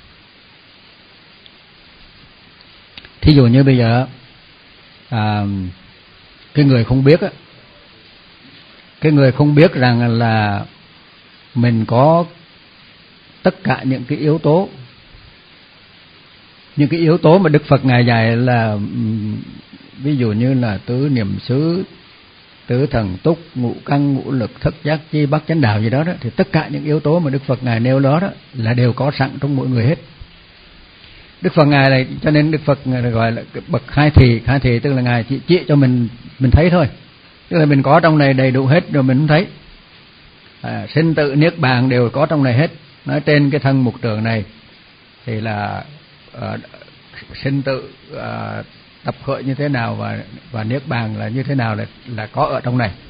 Thí dụ như bây giờ à, cái người không biết á, cái người không biết rằng là mình có tất cả những cái yếu tố, những cái yếu tố mà Đức Phật ngài dạy là ví dụ như là tứ niệm xứ, tứ thần túc, ngũ căn, ngũ lực, thất giác chi, bát chánh đạo gì đó đó, thì tất cả những yếu tố mà Đức Phật ngài nêu đó đó là đều có sẵn trong mỗi người hết. Đức Phật ngài này, cho nên Đức Phật ngài gọi là bậc khai thị. Khai thị tức là ngài chỉ, chỉ cho mình mình thấy thôi, tức là mình có trong này đầy đủ hết rồi mình không thấy. À, sinh tử niết bàn đều có trong này hết. Nói trên cái thân mục trường này thì là uh, sinh tử uh, tập khởi như thế nào và và niết bàn là như thế nào là là có ở trong này.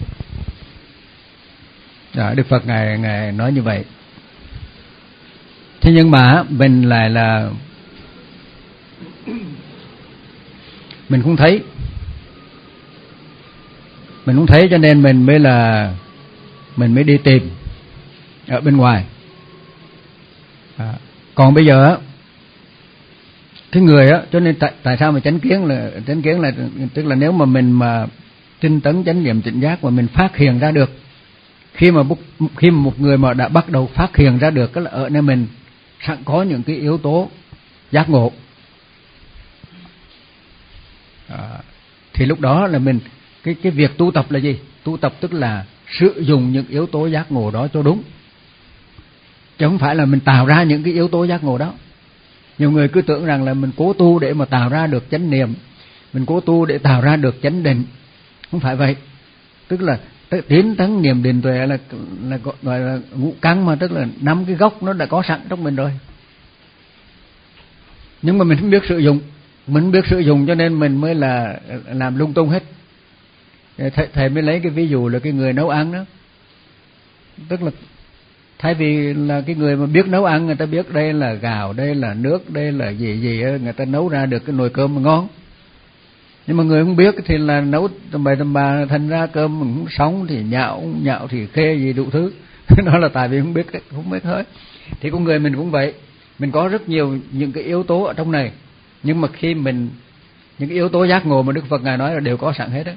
À, Đức Phật ngài ngài nói như vậy. Thế nhưng mà mình lại là mình không thấy, mình không thấy cho nên mình mới là mình mới đi tìm ở bên ngoài. À, còn bây giờ á, cái người á, cho nên tại, tại sao mà chánh kiến là chánh kiến là tức là nếu mà mình mà tinh tấn chánh niệm tỉnh giác mà mình phát hiện ra được, khi mà khi mà một người mà đã bắt đầu phát hiện ra được, cái là ở nơi mình sẵn có những cái yếu tố giác ngộ. À, thì lúc đó là mình cái cái việc tu tập là gì? Tu tập tức là sử dụng những yếu tố giác ngộ đó cho đúng, chứ không phải là mình tạo ra những cái yếu tố giác ngộ đó. Nhiều người cứ tưởng rằng là mình cố tu để mà tạo ra được chánh niệm, mình cố tu để tạo ra được chánh định, không phải vậy. Tức là tiến tấn niệm định tuệ là là gọi là ngũ căn mà, tức là năm cái gốc nó đã có sẵn trong mình rồi, nhưng mà mình không biết sử dụng. Mình không biết sử dụng cho nên mình mới là làm lung tung hết. Thầy, thầy mới lấy cái ví dụ là cái người nấu ăn đó, tức là thay vì là cái người mà biết nấu ăn, người ta biết đây là gạo, đây là nước, đây là gì gì, người ta nấu ra được cái nồi cơm mà ngon. Nhưng mà người không biết thì là nấu tầm bậy tầm bạ, thành ra cơm mình không sống thì nhạo, nhạo thì khê gì đủ thứ. Đó là tại vì không biết không biết hết. Thì con người mình cũng vậy, mình có rất nhiều những cái yếu tố ở trong này, nhưng mà khi mình những cái yếu tố giác ngộ mà Đức Phật ngài nói là đều có sẵn hết đó.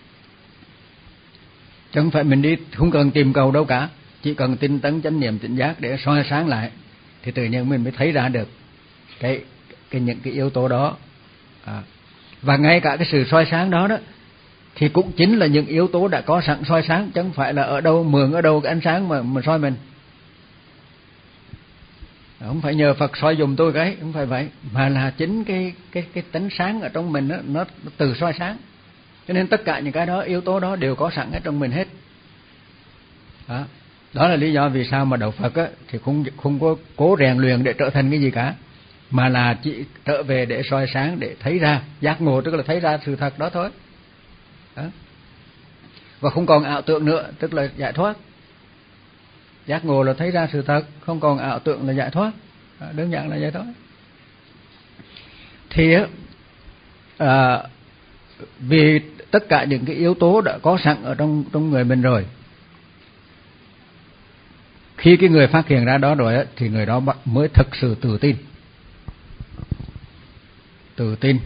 Chứ không phải mình đi không cần tìm cầu đâu cả, chỉ cần tinh tấn chánh niệm tỉnh giác để soi sáng lại thì tự nhiên mình mới thấy ra được cái cái những cái yếu tố đó. À. Và ngay cả cái sự soi sáng đó đó thì cũng chính là những yếu tố đã có sẵn soi sáng, chứ không phải là ở đâu mượn ở đâu cái ánh sáng mà mà soi mình. Không phải nhờ Phật soi dùm tôi cái, không phải vậy, mà là chính cái cái cái tánh sáng ở trong mình đó, nó, nó từ soi sáng. Cho nên tất cả những cái đó, yếu tố đó đều có sẵn ở trong mình hết. Đó, đó là lý do vì sao mà đạo Phật á, thì không không có cố rèn luyện để trở thành cái gì cả, mà là chỉ trở về để soi sáng, để thấy ra giác ngộ, tức là thấy ra sự thật đó thôi. Đó. Và không còn ảo tưởng nữa, tức là giải thoát. Giác ngộ là thấy ra sự thật, không còn ảo tưởng là giải thoát. Đó, đơn giản là vậy thôi. Thì à, vì tất cả những cái yếu tố đã có sẵn ở trong trong người mình rồi, khi cái người phát hiện ra đó rồi á, thì người đó mới thực sự tự tin, tự tin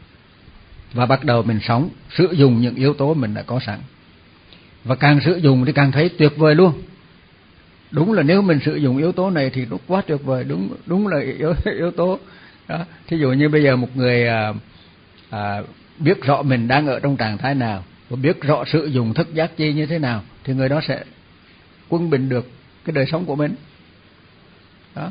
và bắt đầu mình sống sử dụng những yếu tố mình đã có sẵn. Và càng sử dụng thì càng thấy tuyệt vời luôn. Đúng là nếu mình sử dụng yếu tố này thì nó quá tuyệt vời, đúng đúng là yếu, yếu tố đó. Thí dụ như bây giờ một người à, à, biết rõ mình đang ở trong trạng thái nào và biết rõ sử dụng thức giác chi như thế nào thì người đó sẽ quân bình được cái đời sống của mình. Đó.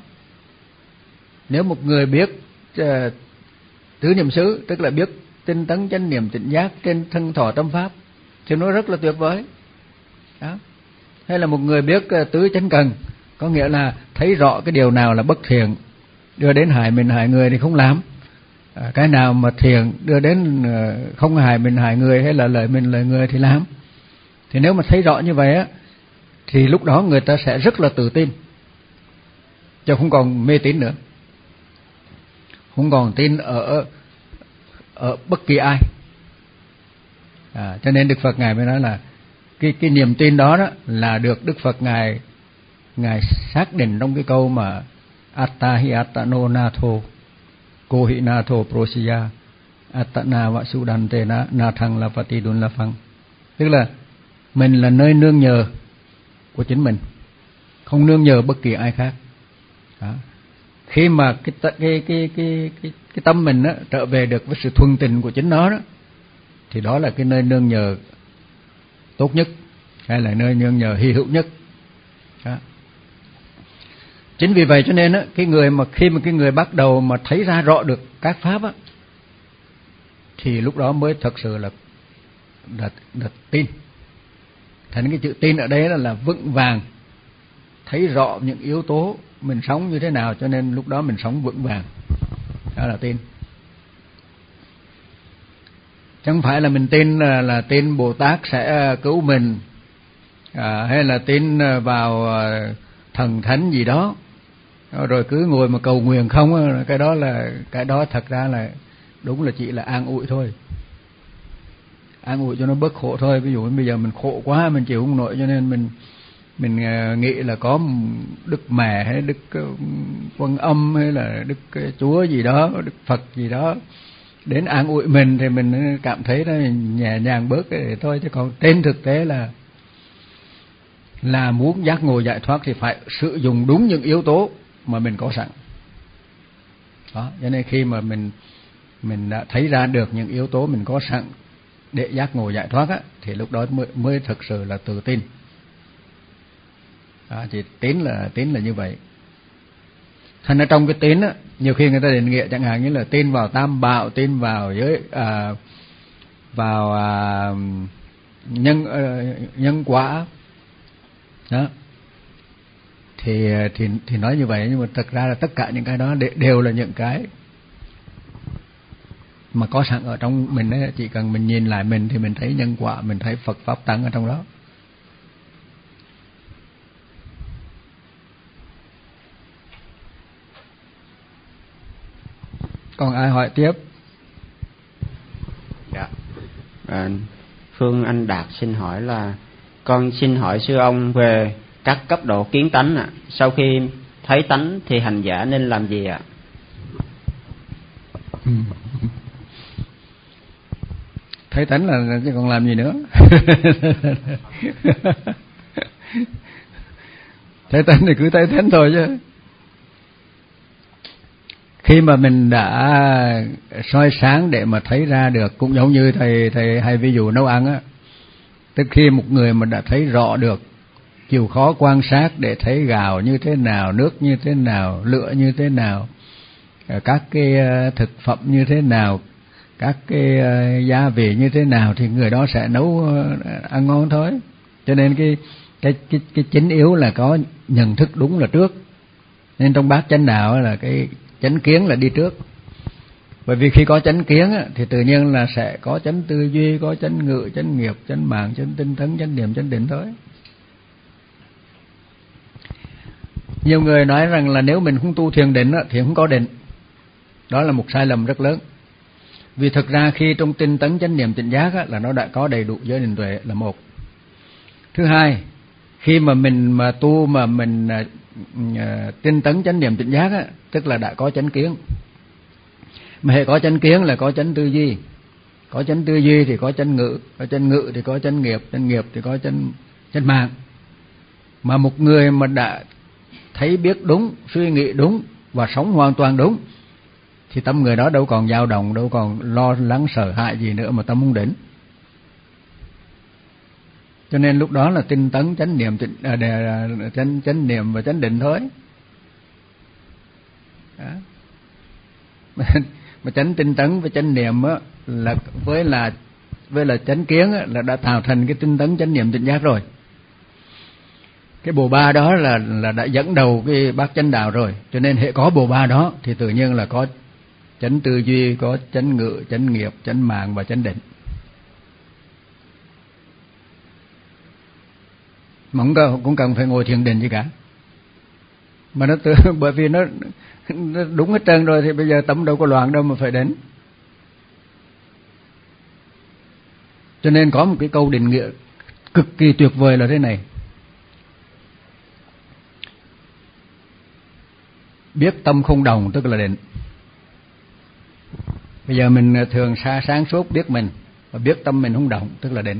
Nếu một người biết uh, tứ niệm xứ, tức là biết tinh tấn chánh niệm tỉnh giác trên thân thọ tâm pháp thì nó rất là tuyệt vời. Đó. Hay là một người biết uh, tứ chánh cần, có nghĩa là thấy rõ cái điều nào là bất thiện đưa đến hại mình hại người thì không làm, à, cái nào mà thiện đưa đến uh, không hại mình hại người hay là lợi mình lợi người thì làm. Thì nếu mà thấy rõ như vậy á, thì lúc đó người ta sẽ rất là tự tin, chứ không còn mê tín nữa, không còn tin ở ở bất kỳ ai. À, cho nên Đức Phật ngài mới nói là cái cái niềm tin đó đó là được Đức Phật ngài ngài xác định trong cái câu mà Atta hi attano natho ko hi natho prosiya attana vasudante na nathang lapati dun lafang, tức là mình là nơi nương nhờ của chính mình, không nương nhờ bất kỳ ai khác. Đó. Khi mà cái cái cái cái cái cái tâm mình đó, trở về được với sự thuần tình của chính nó đó, thì đó là cái nơi nương nhờ tốt nhất, hay là nơi nương nhờ hy hữu nhất. Đó. Chính vì vậy cho nên đó, cái người mà khi mà cái người bắt đầu mà thấy ra rõ được các pháp á, thì lúc đó mới thật sự là là, là tin. Thành cái chữ tin ở đây là, là vững vàng, thấy rõ những yếu tố mình sống như thế nào, cho nên lúc đó mình sống vững vàng. Đó là tin. Chẳng phải là mình tin là, là tin Bồ Tát sẽ cứu mình, à, hay là tin vào thần thánh gì đó rồi cứ ngồi mà cầu nguyện không. Cái đó là cái đó thật ra là đúng là chỉ là an ủi thôi, an ủi cho nó bớt khổ thôi. Ví dụ bây giờ mình khổ quá, mình chịu không nổi, cho nên mình mình nghĩ là có Đức Mẹ hay Đức Quan Âm hay là Đức Chúa gì đó, Đức Phật gì đó đến an ủi mình thì mình cảm thấy nó nhẹ nhàng bớt cái thôi. Chứ còn trên thực tế là là muốn giác ngộ giải thoát thì phải sử dụng đúng những yếu tố mà mình có sẵn. Đó, cho nên khi mà mình mình đã thấy ra được những yếu tố mình có sẵn để giác ngộ giải thoát á, thì lúc đó mới, mới thực sự là tự tin. Đó, thì tín là tín là như vậy. Thành ra trong cái tín á, Nhiều khi người ta định nghĩa chẳng hạn như là tin vào tam bảo, tin vào giới à, vào à, nhân à, nhân quả đó, thì thì thì nói như vậy, nhưng mà thực ra là tất cả những cái đó đều là những cái mà có sẵn ở trong mình ấy. Chỉ cần mình nhìn lại mình thì mình thấy nhân quả, mình thấy Phật pháp tăng ở trong đó. Còn ai hỏi tiếp? Dạ. À, Phương Anh Đạt xin hỏi là con xin hỏi sư ông về các cấp độ kiến tánh ạ. À. Sau khi thấy tánh thì hành giả nên làm gì ạ? À? Thấy tánh là chứ còn làm gì nữa. Thấy tánh thì cứ thấy tánh thôi chứ. Khi mà mình đã soi sáng để mà thấy ra được, cũng giống như thầy thầy hay ví dụ nấu ăn á, tức khi một người mà đã thấy rõ được, chịu khó quan sát để thấy gạo như thế nào, nước như thế nào, lửa như thế nào, các cái thực phẩm như thế nào, các cái gia vị như thế nào, thì người đó sẽ nấu ăn ngon thôi. Cho nên cái cái cái cái chính yếu là có nhận thức đúng là trước. Nên trong bát chánh đạo là cái chánh kiến là đi trước. Bởi vì khi có chánh kiến thì tự nhiên là sẽ có chánh tư duy, có chánh ngữ, chánh nghiệp, chánh mạng, chánh tinh tấn, chánh niệm, chánh định thôi. Nhiều người nói rằng là nếu mình không tu thiền định thì không có định. Đó là một sai lầm rất lớn. Vì thực ra khi trong tinh tấn, chánh niệm, tỉnh giác là nó đã có đầy đủ giới định tuệ là một. Thứ hai, khi mà mình mà tu mà mình uh, tinh tấn, chánh niệm, tỉnh giác á, tức là đã có chánh kiến. Mà hệ có chánh kiến là có chánh tư duy. Có chánh tư duy thì có chánh ngữ, có chánh ngữ thì có chánh nghiệp, chánh nghiệp thì có chánh chánh mạng. Mà một người mà đã thấy biết đúng, suy nghĩ đúng và sống hoàn toàn đúng thì tâm người đó đâu còn dao động, đâu còn lo lắng sợ hãi gì nữa mà tâm không định. Cho nên lúc đó là tinh tấn, chánh niệm, à, chánh chánh niệm và chánh định thôi. Đó. Mà chánh tinh tấn với chánh niệm á, là với là với là chánh kiến á, là đã tạo thành cái tinh tấn, chánh niệm, tỉnh giác rồi. Cái bộ ba đó là là đã dẫn đầu cái bát chánh đạo rồi. Cho nên hệ có bộ ba đó thì tự nhiên là có chánh tư duy, có chánh ngữ, chánh nghiệp, chánh mạng và chánh định. Mà không cần, cũng cần phải ngồi thiền định gì cả. Mà nó tự, bởi vì nó, nó đúng hết trơn rồi thì bây giờ tâm đâu có loạn đâu mà phải đến. Cho nên có một cái câu định nghĩa cực kỳ tuyệt vời là thế này: biết tâm không đồng tức là định. Bây giờ mình thường xa sáng suốt biết mình và biết tâm mình không động tức là định.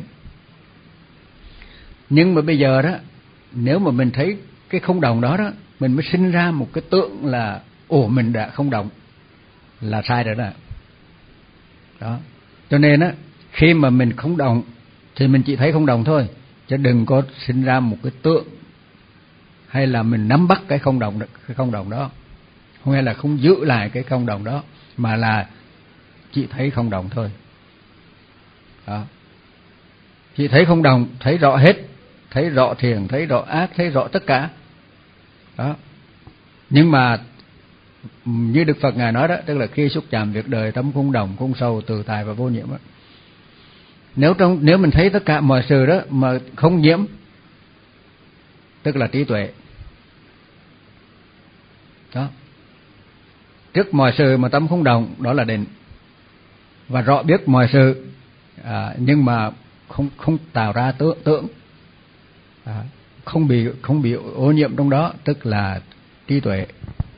Nhưng mà bây giờ đó, nếu mà mình thấy cái không động đó đó, mình mới sinh ra một cái tượng là ồ mình đã không động, là sai rồi đó. Đó. Cho nên á, khi mà mình không động thì mình chỉ thấy không động thôi, chứ đừng có sinh ra một cái tượng hay là mình nắm bắt cái không động, cái không động đó, không hay là không giữ lại cái không động đó, mà là chỉ thấy không động thôi. Đó. Chỉ thấy không động, thấy rõ hết, thấy rõ thiện, thấy rõ ác, thấy rõ tất cả. Đó. Nhưng mà như Đức Phật Ngài nói đó, tức là khi xúc chạm việc đời, tâm không động, không sầu, tự tại và vô nhiễm đó. Nếu trong nếu mình thấy tất cả mọi sự đó mà không nhiễm, tức là trí tuệ. Đó. Trước mọi sự mà tâm không động, đó là định. Và rõ biết mọi sự, à, nhưng mà không không tạo ra tưởng, tưởng à, không bị không bị ô nhiễm trong đó, tức là trí tuệ.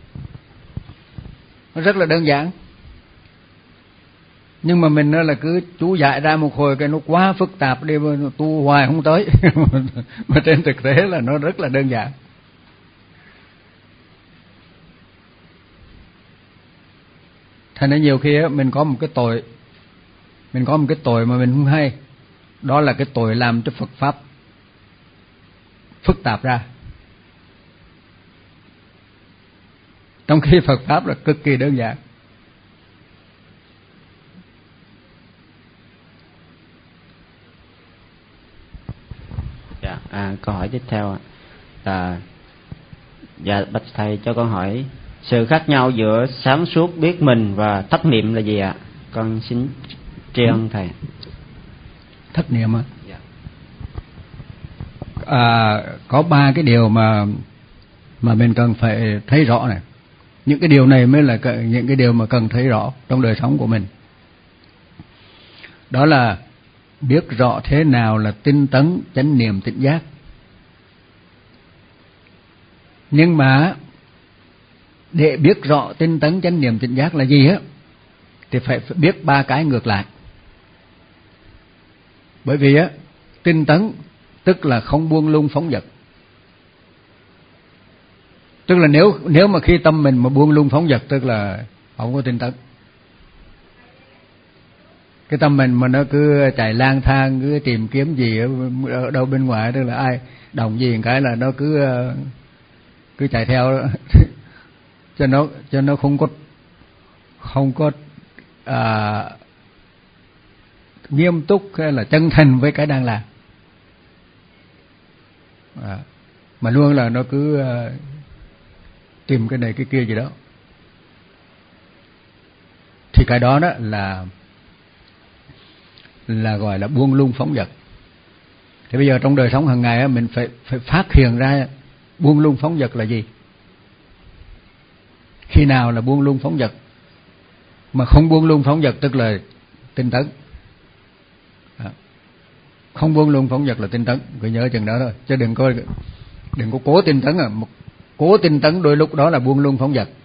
Nó rất là đơn giản. Nhưng mà mình nó là cứ chú giải ra một hồi cái nó quá phức tạp đi, tu hoài không tới. Mà trên thực tế là nó rất là đơn giản. Thành ra nhiều khi á, mình có một cái tội, mình có một cái tội mà mình không hay. Đó là cái tội làm cho Phật Pháp phức tạp ra. trong khi Phật pháp là cực kỳ đơn giản. Dạ, à, câu hỏi tiếp theo là dạ bạch thầy cho con hỏi sự khác nhau giữa sáng suốt biết mình và thất niệm là gì ạ? Con xin tri ân thầy. Thất niệm á? Dạ. À, có ba cái điều mà mà mình cần phải thấy rõ này. Những cái điều này mới là những cái điều mà cần thấy rõ trong đời sống của mình. Đó là biết rõ thế nào là tinh tấn chánh niệm tỉnh giác. Nhưng mà để biết rõ tinh tấn chánh niệm tỉnh giác là gì á thì phải biết ba cái ngược lại. Bởi vì á tinh tấn tức là không buông lung phóng dật. Tức là nếu nếu mà khi tâm mình mà buông lung phóng dật tức là không có tinh tấn. Cái tâm mình mà nó cứ chạy lang thang, cứ tìm kiếm gì ở đâu bên ngoài, tức là ai đồng gì một cái là nó cứ cứ chạy theo cho nó cho nó không có không có à, nghiêm túc hay là chân thành với cái đang làm, à, mà luôn là nó cứ à, tìm cái này cái kia gì đó, thì cái đó đó là là gọi là buông lung phóng dật. Thì bây giờ trong đời sống hàng ngày á, mình phải phải phát hiện ra buông lung phóng dật là gì, khi nào là buông lung phóng dật. Mà không buông lung phóng dật tức là tinh tấn, à, không buông lung phóng dật là tinh tấn, cứ nhớ chừng đó thôi, chứ đừng có đừng có cố tinh tấn. À, cố tinh tấn đôi lúc đó là buông lung phóng dật.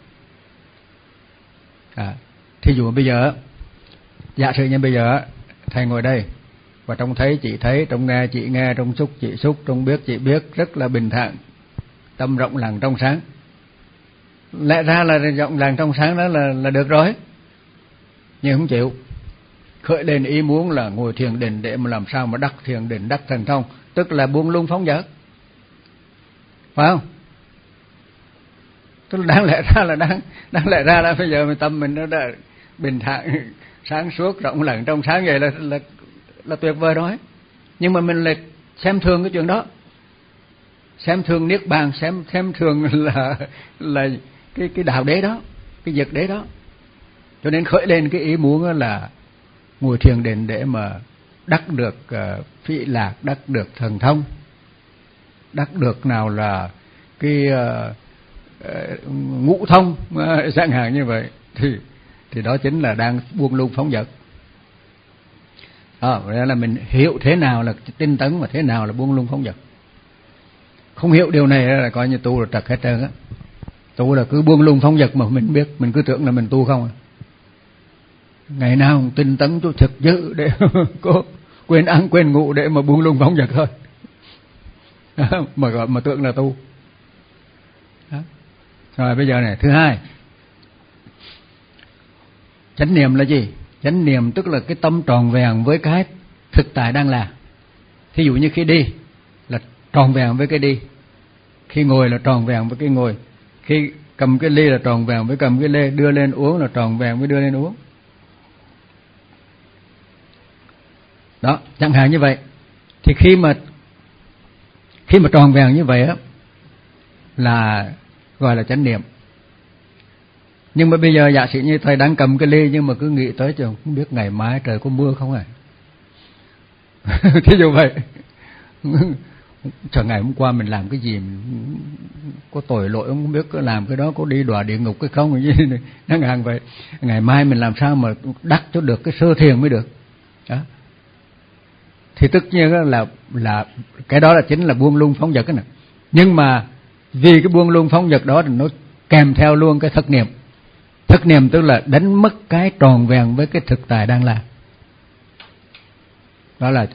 À, thí dụ bây giờ giả sử như bây giờ thầy ngồi đây và trông thấy chị thấy, trông nghe chị nghe, trông xúc chị xúc, trông biết chị biết, rất là bình thản, tâm rộng lặng trong sáng. Lẽ ra là rộng lặng trong sáng đó là là được rồi, nhưng không chịu, khởi lên ý muốn là ngồi thiền định để mà làm sao mà đắc thiền định, đắc thần thông, tức là buông lung phóng dật, phải không? Tức là đáng lẽ ra là đáng đáng lẽ ra là bây giờ mình tâm mình nó đã bình thản, sáng suốt, rộng lặng trong sáng vậy là là là tuyệt vời rồi. Nhưng mà mình lại xem thường cái chuyện đó, xem thường niết bàn, xem xem thường là là cái cái đạo đế đó, cái việc đế đó. Cho nên khởi lên cái ý muốn là ngồi thiền định để mà đắc được uh, phỉ lạc, đắc được thần thông, đắc được nào là cái uh, uh, ngũ thông uh, chẳng hạn như vậy, thì thì đó chính là đang buông lung phóng dật. Đó, vậy là mình hiểu thế nào là tinh tấn và thế nào là buông lung phóng dật. Không hiểu điều này là coi như tu là trật hết trơn á. Tu là cứ buông lung phóng dật mà mình biết, mình cứ tưởng là mình tu không à. Ngày nào tinh tấn tu thực dữ để có quên ăn quên ngủ để mà buông lung phóng dật thôi. mà gọi mà tưởng là tu. Đó. Rồi bây giờ này, thứ hai, chánh niệm là gì? Chánh niệm tức là cái tâm tròn vẹn với cái thực tại đang là. Thí dụ như khi đi là tròn vẹn với cái đi, khi ngồi là tròn vẹn với cái ngồi, khi cầm cái ly là tròn vẹn với cầm cái ly, đưa lên uống là tròn vẹn với đưa lên uống. Đó, chẳng hạn như vậy. Thì khi mà khi mà tròn vẹn như vậy á là gọi là chánh niệm. Nhưng mà bây giờ giả sử như thầy đang cầm cái ly nhưng mà cứ nghĩ tới chứ không biết ngày mai trời có mưa không à. Thí dụ vậy. Trời, ngày hôm qua mình làm cái gì, mình có tội lỗi không biết, có làm cái đó có đi đọa địa ngục cái không, gì chẳng hạn vậy. Ngày mai mình làm sao mà đắc cho được cái sơ thiền mới được. Đó. Thì tất nhiên là là cái đó là chính là buông lung phóng dật. Này. Nhưng mà vì cái buông lung phóng dật đó thì nó kèm theo luôn cái thất niệm. Thất niệm tức là đánh mất cái tròn vẹn với cái thực tại đang làm. Đó là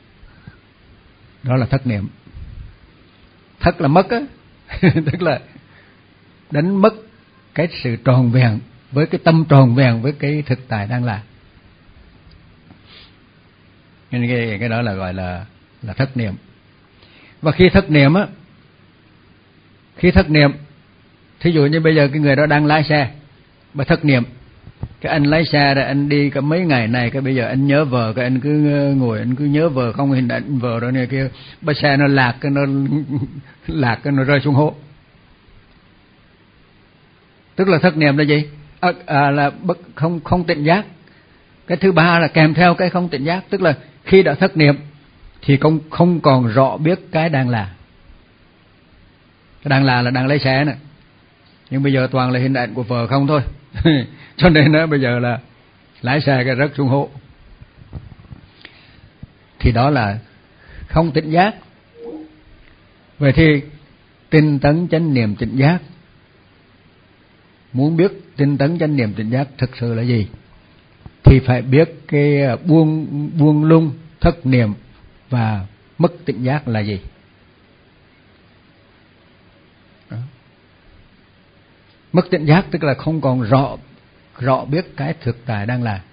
đó là thất niệm. Thất là mất á, tức là đánh mất cái sự tròn vẹn với cái tâm tròn vẹn với cái thực tại đang làm. Nên cái cái đó là gọi là là thất niệm. Và khi thất niệm á, khi thất niệm Thí dụ như bây giờ cái người đó đang lái xe mà thất niệm, cái anh lái xe rồi anh đi cả mấy ngày này, cái bây giờ anh nhớ vợ, cái anh cứ ngồi anh cứ nhớ vợ, không hình ảnh vợ đó này kia, bắt xe nó lạc cái nó lạc cái nó rơi xuống hố. Tức là thất niệm là gì? À, à, là bất không không tỉnh giác. Cái thứ ba là kèm theo cái không tỉnh giác, tức là khi đã thất niệm thì không không còn rõ biết cái đang là. Cái đang là là đang lấy xe này, nhưng bây giờ toàn là hình ảnh của vợ không thôi. Cho nên đó bây giờ là lái xe cái rớt xuống hố. Thì đó là không tỉnh giác. Vậy thì tinh tấn chánh niệm tỉnh giác, muốn biết tinh tấn chánh niệm tỉnh giác thực sự là gì thì phải biết cái buông buông lung thất niệm và mất tỉnh giác là gì. Đó. Mất tỉnh giác tức là không còn rõ rõ biết cái thực tại đang là.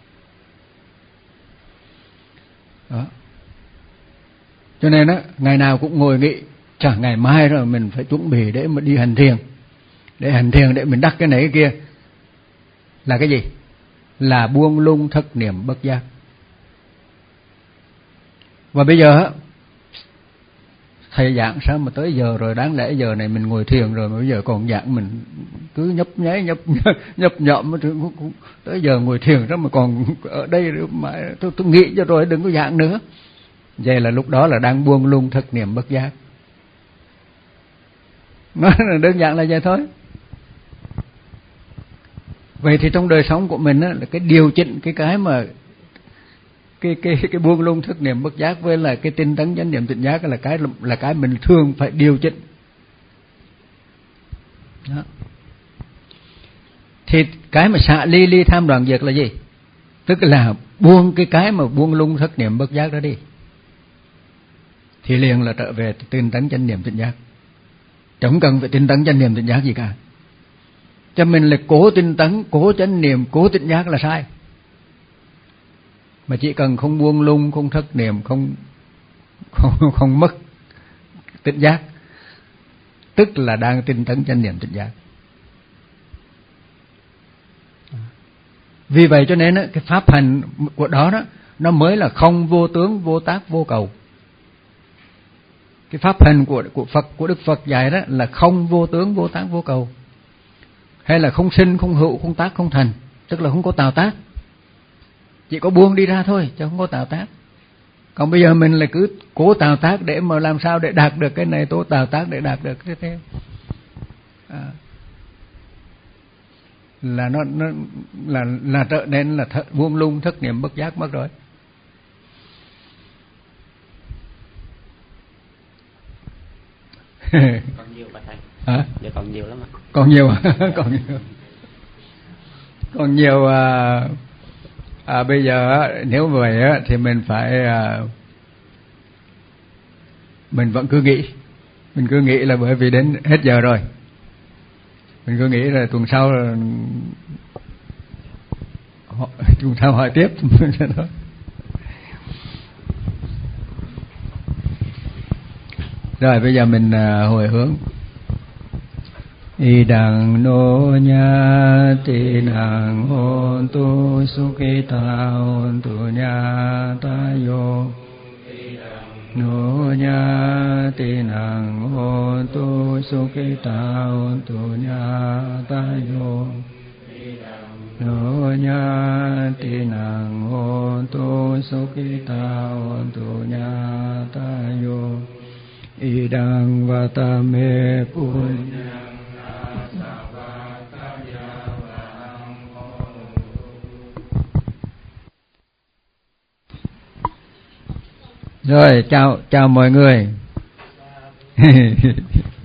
Đó. Cho nên á, ngày nào cũng ngồi nghĩ, chả ngày mai rồi mình phải chuẩn bị để mà đi hành thiền, để hành thiền để mình đắc cái này cái kia. Là cái gì? Là buông lung thất niệm bất giác. Và bây giờ á, thầy giảng sao mà tới giờ rồi, đáng lẽ giờ này mình ngồi thiền rồi mà bây giờ còn giảng mình cứ nhấp nháy nhấp nhấp nhọm, tới giờ ngồi thiền đó mà còn ở đây mà tôi, tôi nghĩ cho rồi đừng có giảng nữa. Vậy là lúc đó là đang buông lung thất niệm bất giác. Nói là đơn giản là vậy thôi. Vậy thì trong đời sống của mình á, là cái điều chỉnh cái cái mà cái cái cái buông lung thức niệm bất giác với là cái tinh tấn chánh niệm tỉnh giác là cái là cái mình thường phải điều chỉnh. Đó. Thì cái mà xả ly ly tham đoạn diệt là gì? Tức là buông cái cái mà buông lung thức niệm bất giác đó đi, thì liền là trở về tinh tấn chánh niệm tỉnh giác. Chẳng cần phải tinh tấn chánh niệm tỉnh giác gì cả. Cho mình là cố tinh tấn, cố chánh niệm, cố tỉnh giác là sai. Mà chỉ cần không buông lung, không thất niệm, không không không mất tỉnh giác, tức là đang tinh tấn chánh niệm tỉnh giác. Vì vậy cho nên cái pháp hành của đó đó nó mới là không vô tướng, vô tác, vô cầu. Cái pháp hành của của Phật, của Đức Phật dạy đó là không vô tướng, vô tác, vô cầu, hay là không sinh, không hữu, không tác, không thành, tức là không có tạo tác, chỉ có buông đi ra thôi chứ không có tạo tác. Còn bây giờ mình là cứ cố tạo tác để mà làm sao để đạt được cái này, cố tạo tác để đạt được cái thế, à, là nó nó là là trở nên là th, buông lung thất niệm bất giác mất rồi. Còn nhiều bà thầy. Hả? Dạ còn nhiều lắm ạ. Còn nhiều còn nhiều. Còn nhiều à, à, bây giờ nếu vậy á, thì mình phải à, mình vẫn cứ nghĩ, mình cứ nghĩ là bởi vì đến hết giờ rồi, mình cứ nghĩ là tuần sau là, tuần sau hỏi tiếp. Rồi bây giờ mình à, hồi hướng. Idang no nya ti nang hon tu sukita hon tu nya ta yo. No nya ti nang hon tu sukita hon tu nya ta yo. No nya ti nang hon tu sukita hon tu nya ta yo. Idang vatame punya. Rồi, chào chào mọi người.